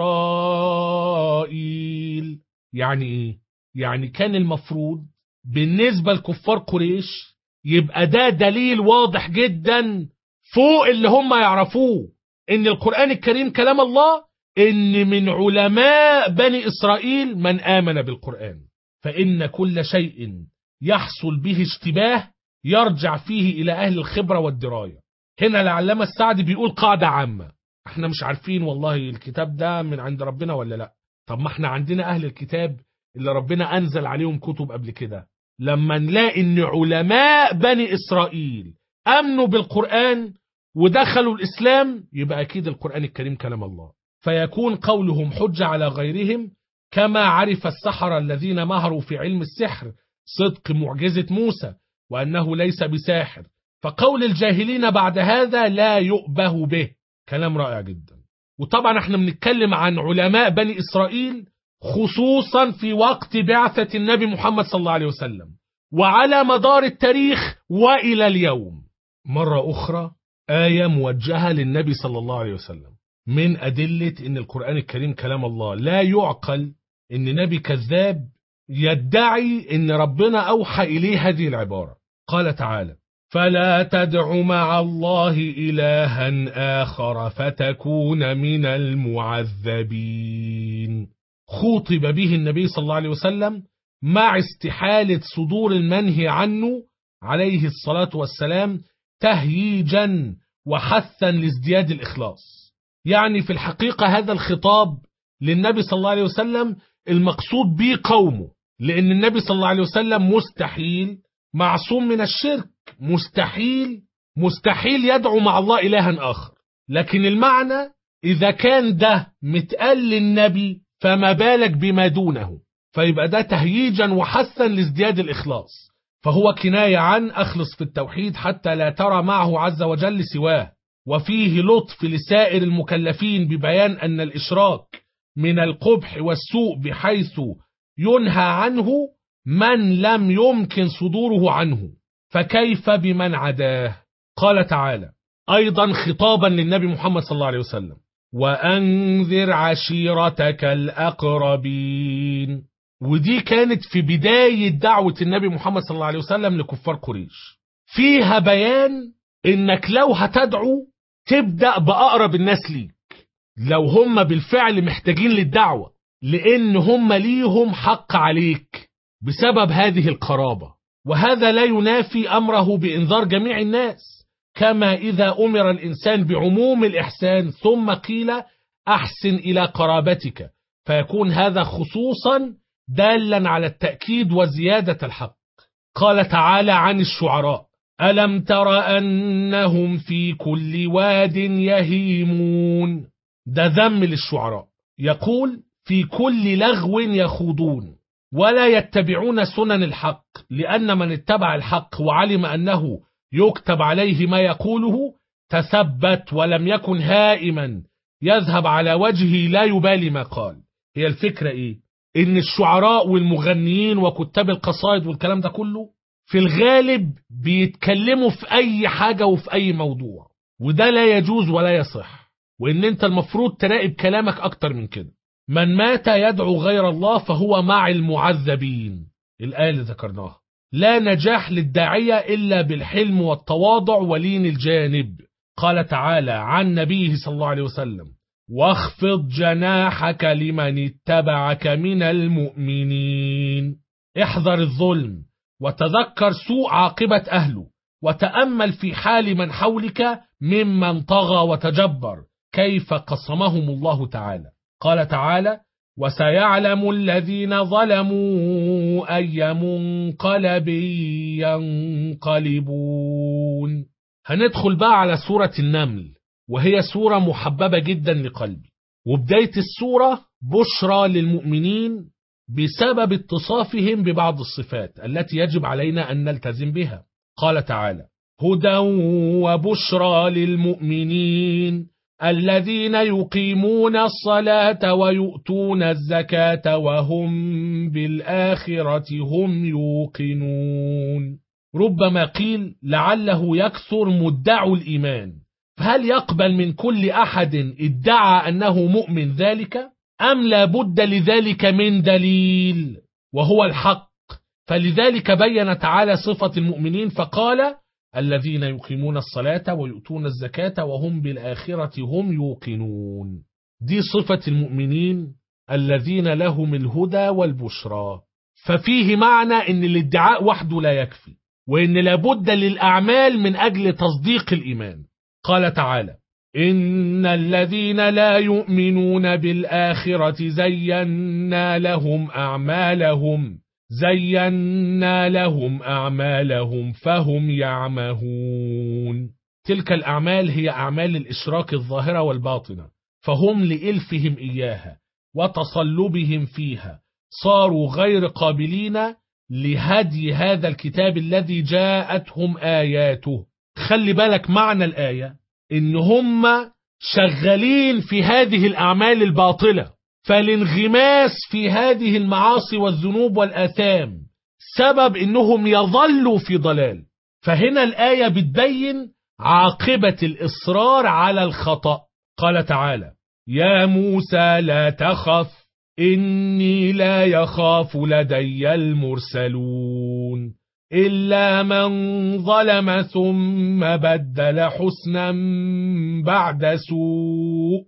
إسرائيل. يعني إيه؟ يعني كان المفروض بالنسبة لكفار قريش يبقى ده دليل واضح جدا فوق اللي هم يعرفوه إن القرآن الكريم كلام الله، إن من علماء بني إسرائيل من آمن بالقرآن. فإن كل شيء يحصل به اشتباه يرجع فيه إلى أهل الخبرة والدراية. هنا العلامة السعدي بيقول قاعدة عامة، احنا مش عارفين والله الكتاب ده من عند ربنا ولا لا. طب ما احنا عندنا أهل الكتاب اللي ربنا أنزل عليهم كتب قبل كده. لما نلاقي إن علماء بني إسرائيل أمنوا بالقرآن ودخلوا الإسلام، يبقى أكيد القرآن الكريم كلام الله، فيكون قولهم حجة على غيرهم، كما عرف السحرة الذين مهروا في علم السحر صدق معجزة موسى وأنه ليس بساحر، فقول الجاهلين بعد هذا لا يؤبه به. كلام رائع جدا. وطبعا احنا بنتكلم عن علماء بني إسرائيل خصوصا في وقت بعثة النبي محمد صلى الله عليه وسلم وعلى مدار التاريخ وإلى اليوم. مرة أخرى آية موجهة للنبي صلى الله عليه وسلم من أدلة إن القرآن الكريم كلام الله. لا يعقل إن نبي كذاب يدعي إن ربنا أوحى إليه هذه العبارة. قال تعالى: فلا تدع مع الله إلها آخر فتكون من المعذبين. خوطب به النبي صلى الله عليه وسلم مع استحالة صدور المنهي عنه عليه الصلاة والسلام تهييجا وحثا لازدياد الإخلاص. يعني في الحقيقة هذا الخطاب للنبي صلى الله عليه وسلم المقصود به قومه، لأن النبي صلى الله عليه وسلم مستحيل معصوم من الشرك، مستحيل يدعو مع الله إلها آخر. لكن المعنى إذا كان ده متقال للنبي فما بالك بما دونه، فيبقى ده تهييجا وحثا لازدياد الإخلاص، فهو كناية عن أخلص في التوحيد حتى لا ترى معه عز وجل سواه. وفيه لطف لسائر المكلفين ببيان أن الإشراك من القبح والسوء بحيث ينهى عنه من لم يمكن صدوره عنه، فكيف بمن عداه؟ قال تعالى أيضا خطابا للنبي محمد صلى الله عليه وسلم: وأنذر عشيرتك الأقربين. ودي كانت في بداية دعوة النبي محمد صلى الله عليه وسلم لكفار قريش، فيها بيان إنك لو هتدعو تبدأ بأقرب الناس ليك لو هم بالفعل محتاجين للدعوة، لأن هم ليهم حق عليك بسبب هذه القرابة. وهذا لا ينافي أمره بإنذار جميع الناس، كما إذا أمر الإنسان بعموم الإحسان ثم قيل أحسن إلى قرابتك، فيكون هذا خصوصا دالا على التأكيد وزيادة الحق. قال تعالى عن الشعراء: ألم تر أنهم في كل واد يهيمون. ده ذم للشعراء، يقول في كل لغو يخوضون ولا يتبعون سنن الحق، لأن من اتبع الحق وعلم أنه يكتب عليه ما يقوله تثبت ولم يكن هائما يذهب على وجهه لا يبالي ما قال. هي الفكرة إيه؟ إن الشعراء والمغنيين وكتاب القصائد والكلام ده كله في الغالب بيتكلموا في أي حاجة وفي أي موضوع، وده لا يجوز ولا يصح، وإن أنت المفروض تراقب كلامك أكتر من كده. من مات يدعو غير الله فهو مع المعذبين، الآية اللي ذكرناها. لا نجاح للداعية إلا بالحلم والتواضع ولين الجانب. قال تعالى عن نبيه صلى الله عليه وسلم: واخفض جناحك لمن اتبعك من المؤمنين. احذر الظلم وتذكر سوء عاقبة أهله، وتأمل في حال من حولك ممن طغى وتجبر كيف قصمهم الله تعالى. قال تعالى: وسيعلم الذين ظلموا أي منقلب ينقلبون. هندخل بقى على سورة النمل، وهي سورة محببة جدا لقلبي، وبداية السورة بشرى للمؤمنين بسبب اتصافهم ببعض الصفات التي يجب علينا أن نلتزم بها. قال تعالى: هدى وبشرى للمؤمنين الذين يقيمون الصلاة ويؤتون الزكاة وهم بالآخرة هم يوقنون. ربما قيل لعله يكثر مدعو الإيمان، فهل يقبل من كل أحد ادعى أنه مؤمن ذلك؟ أم لا بد لذلك من دليل وهو الحق؟ فلذلك بين تعالى صفة المؤمنين فقال: الذين يقيمون الصلاة ويؤتون الزكاة وهم بالآخرة هم يوقنون. دي صفة المؤمنين الذين لهم الهدى والبشرى. ففيه معنى ان الادعاء وحده لا يكفي، وان لابد للأعمال من أجل تصديق الإيمان. قال تعالى: إن الذين لا يؤمنون بالآخرة زينا لهم أعمالهم فهم يعمهون. تلك الأعمال هي أعمال الإشراك الظاهرة والباطنة، فهم لإلفهم إياها وتصلبهم فيها صاروا غير قابلين لهدي هذا الكتاب الذي جاءتهم آياته. خلي بالك معنى الآية إن هم شغالين في هذه الأعمال الباطلة، فالانغماس في هذه المعاصي والذنوب والآثام سبب إنهم يظلوا في ضلال. فهنا الآية بتبين عاقبة الإصرار على الخطأ. قال تعالى: يا موسى لا تخف إني لا يخاف لدي المرسلون إلا من ظلم ثم بدل حسنا بعد سوء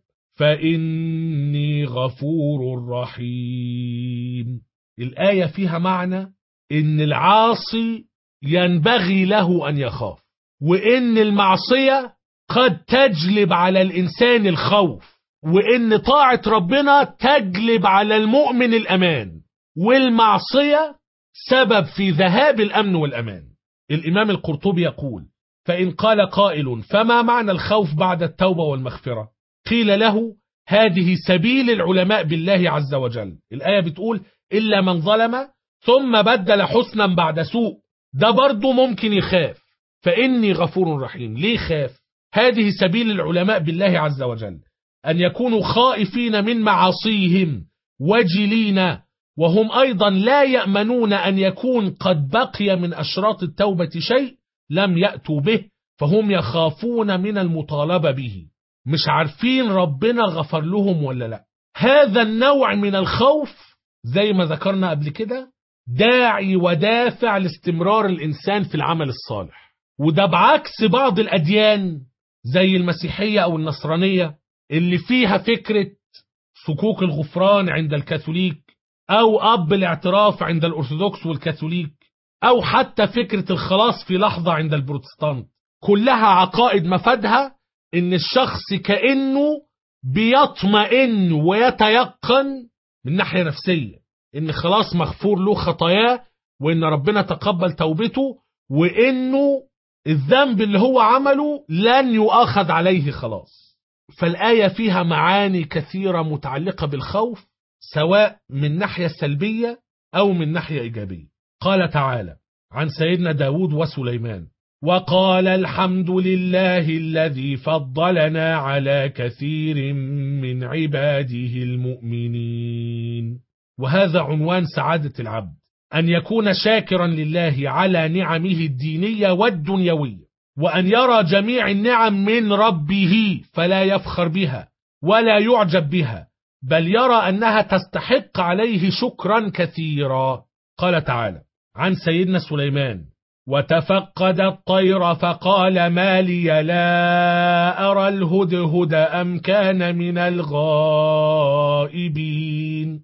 فإني غفور رحيم. الآية فيها معنى إن العاصي ينبغي له أن يخاف، وإن المعصية قد تجلب على الإنسان الخوف، وإن طاعة ربنا تجلب على المؤمن الأمان، والمعصية سبب في ذهاب الأمن والأمان. الإمام القرطبي يقول: فإن قال قائل فما معنى الخوف بعد التوبة والمغفرة؟ قيل له: هذه سبيل العلماء بالله عز وجل. الآية بتقول: إلا من ظلم ثم بدل حسنا بعد سوء، ده برضو ممكن يخاف. فإني غفور رحيم. ليه خاف؟ هذه سبيل العلماء بالله عز وجل، أن يكونوا خائفين من معاصيهم وجلين، وهم أيضا لا يأمنون أن يكون قد بقي من أشراط التوبة شيء لم يأتوا به، فهم يخافون من المطالبة به، مش عارفين ربنا غفر لهم ولا لا. هذا النوع من الخوف زي ما ذكرنا قبل كده داعي ودافع لاستمرار الإنسان في العمل الصالح، وده بعكس بعض الأديان زي المسيحية أو النصرانية اللي فيها فكرة صكوك الغفران عند الكاثوليك، أو أب الاعتراف عند الأرثوذكس والكاثوليك، أو حتى فكرة الخلاص في لحظة عند البروتستانت. كلها عقائد مفادها إن الشخص كأنه بيطمئن ويتيقن من ناحية نفسية إن خلاص مغفور له خطاياه، وإن ربنا تقبل توبته، وإنه الذنب اللي هو عمله لن يؤاخذ عليه خلاص. فالآية فيها معاني كثيرة متعلقة بالخوف، سواء من ناحية سلبية أو من ناحية إيجابية. قال تعالى عن سيدنا داود وسليمان: وقال الحمد لله الذي فضلنا على كثير من عباده المؤمنين. وهذا عنوان سعادة العبد، أن يكون شاكرا لله على نعمه الدينية والدنيوية، وأن يرى جميع النعم من ربه فلا يفخر بها ولا يعجب بها، بل يرى أنها تستحق عليه شكرا كثيرا. قال تعالى عن سيدنا سليمان: وتفقد الطير فقال ما لي لا أرى الهدهد أم كان من الغائبين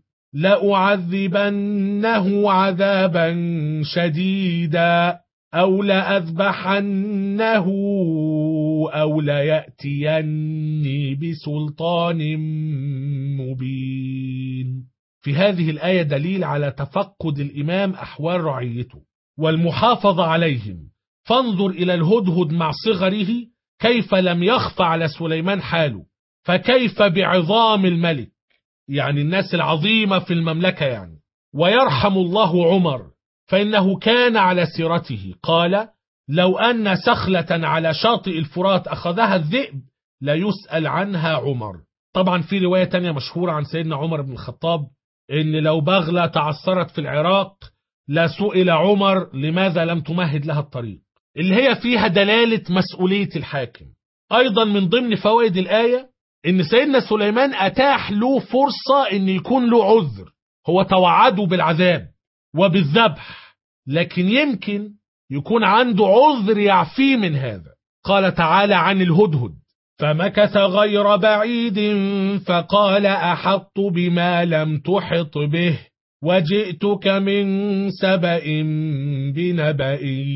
لأعذبنه عذابا شديدا أو لأذبحنه أو ليأتيني بسلطان مبين. في هذه الآية دليل على تفقد الإمام أحوال رعيته والمحافظة عليهم. فانظر إلى الهدهد مع صغره كيف لم يخفى على سليمان حاله، فكيف بعظام الملك، يعني الناس العظيمة في المملكة يعني. ويرحم الله عمر فإنه كان على سيرته، قال: لو أن سخلة على شاطئ الفرات أخذها الذئب لا يسأل عنها عمر. طبعا في رواية تانية مشهورة عن سيدنا عمر بن الخطاب إن لو بغلة تعثرت في العراق لا سئل عمر لماذا لم تمهد لها الطريق، اللي هي فيها دلالة مسؤولية الحاكم. أيضا من ضمن فوائد الآية إن سيدنا سليمان أتاح له فرصة إن يكون له عذر. هو توعده بالعذاب وبالذبح، لكن يمكن يكون عنده عذر يعفيه من هذا. قال تعالى عن الهدهد: فمكث غير بعيد فقال أحطت بما لم تحط به وجئتك من سبأ بنبأ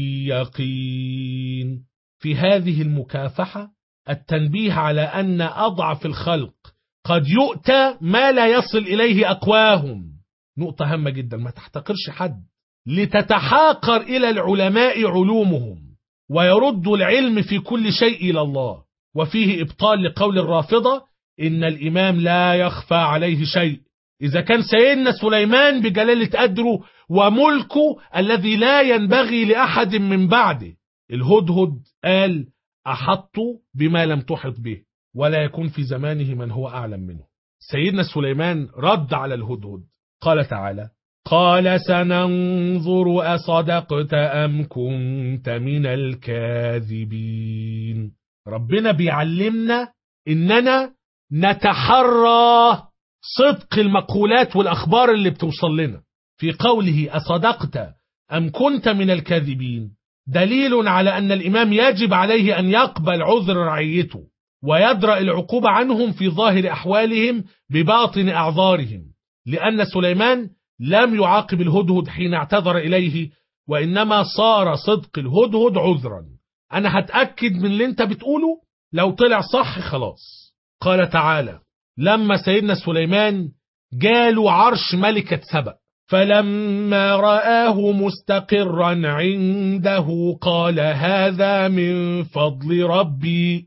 يقين. في هذه المكافحة التنبيه على أن أضعف الخلق قد يؤتى ما لا يصل إليه أقواهم. نقطة هامة جدا، ما تحتقرش حد، لتتحاقر إلى العلماء علومهم ويرد العلم في كل شيء إلى الله. وفيه إبطال لقول الرافضة إن الإمام لا يخفى عليه شيء. إذا كان سيدنا سليمان بجلالة قدره وملكه الذي لا ينبغي لأحد من بعده، الهدهد قال: أحط بما لم تحط به، ولا يكون في زمانه من هو أعلم منه. سيدنا سليمان رد على الهدهد، قال تعالى: قال سننظر أصدقت أم كنت من الكاذبين. ربنا بيعلمنا إننا نتحرى صدق المقولات والأخبار اللي بتوصل لنا. في قوله أصدقت أم كنت من الكاذبين دليل على أن الإمام يجب عليه أن يقبل عذر رعيته ويدرأ العقوبة عنهم في ظاهر أحوالهم بباطن أعذارهم، لأن سليمان لم يعاقب الهدهد حين اعتذر إليه، وإنما صار صدق الهدهد عذرا. أنا هتأكد من اللي انت بتقوله، لو طلع صح خلاص. قال تعالى: لما سيدنا سليمان جاله عرش ملكة سبأ فلما رآه مستقرا عنده قال هذا من فضل ربي،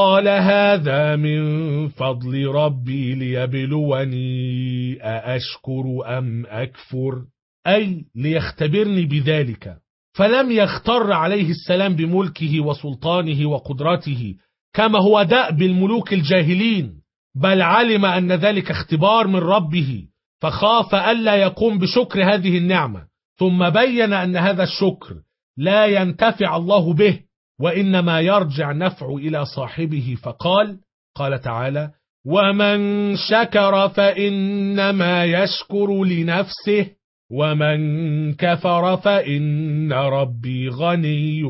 ليبلوني أأشكر أم أكفر، أي ليختبرني بذلك. فلم يختر عليه السلام بملكه وسلطانه وقدرته كما هو دأب الملوك الجاهلين، بل علم أن ذلك اختبار من ربه فخاف ألا يقوم بشكر هذه النعمة، ثم بين أن هذا الشكر لا ينتفع الله به وإنما يرجع نفعه إلى صاحبه، قال تعالى: ومن شكر فإنما يشكر لنفسه ومن كفر فإن ربي غني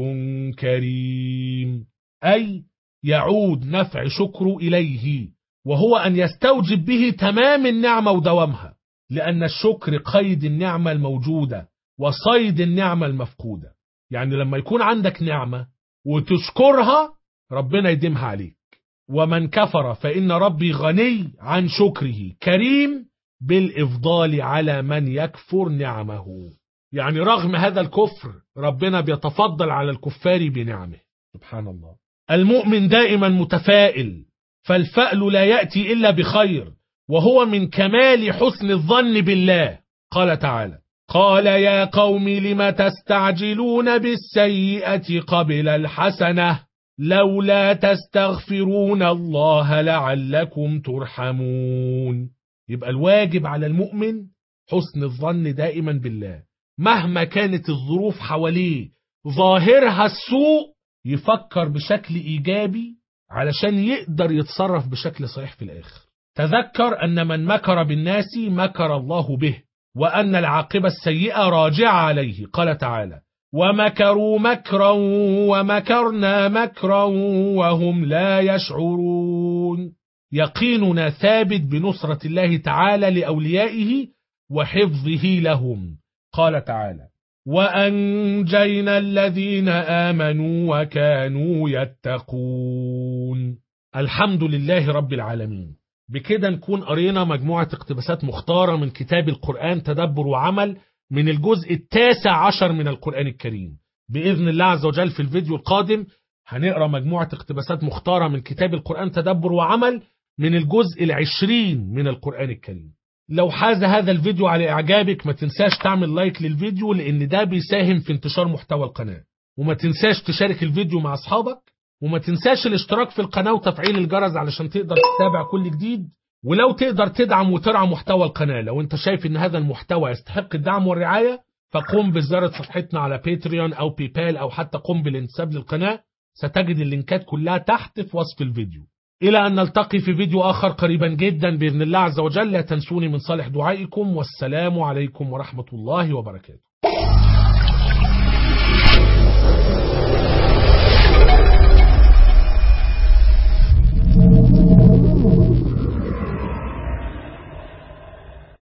كريم، أي يعود نفع شكره إليه، وهو أن يستوجب به تمام النعمة ودوامها، لأن الشكر قيد النعمة الموجودة وصيد النعمة المفقودة. يعني لما يكون عندك نعمة وتشكرها ربنا يديمها عليك. ومن كفر فإن ربي غني عن شكره كريم بالإفضال على من يكفر نعمه. يعني رغم هذا الكفر ربنا بيتفضل على الكفار بنعمه. سبحان الله. المؤمن دائما متفائل، فالفأل لا يأتي إلا بخير، وهو من كمال حسن الظن بالله. قال تعالى: قال يا قوم لم تستعجلون بالسيئة قبل الحسنة لولا تستغفرون الله لعلكم ترحمون. يبقى الواجب على المؤمن حسن الظن دائما بالله، مهما كانت الظروف حواليه ظاهرها السوء يفكر بشكل إيجابي علشان يقدر يتصرف بشكل صحيح في الآخر. تذكر أن من مكر بالناس مكر الله به، وأن العاقبة السيئة راجعة عليه. قال تعالى: ومكروا مكرا ومكرنا مكرا وهم لا يشعرون. يقيننا ثابت بنصرة الله تعالى لأوليائه وحفظه لهم. قال تعالى: وأنجينا الذين آمنوا وكانوا يتقون. الحمد لله رب العالمين. بكده نكون قرينا مجموعة اقتباسات مختارة من كتاب القرآن تدبر وعمل من الجزء 19 من القرآن الكريم. بإذن الله عز وجل في الفيديو القادم هنقرأ مجموعة اقتباسات مختارة من كتاب القرآن تدبر وعمل من الجزء 20 من القرآن الكريم. لو حاز هذا الفيديو على إعجابك ما تنساش تعمل لايك للفيديو، لأن ده بيساهم في انتشار محتوى القناة. وما تنساش تشارك الفيديو مع أصحابك، وما تنساش الاشتراك في القناة وتفعيل الجرس علشان تقدر تتابع كل جديد. ولو تقدر تدعم وترعى محتوى القناة، لو انت شايف ان هذا المحتوى يستحق الدعم والرعاية، فقم بزيارة صفحتنا على باتريون او بايبال او حتى قم بالانتساب للقناة. ستجد اللينكات كلها تحت في وصف الفيديو. الى ان نلتقي في فيديو اخر قريبا جدا بإذن الله عز وجل، لا تنسوني من صالح دعائكم، والسلام عليكم ورحمة الله وبركاته.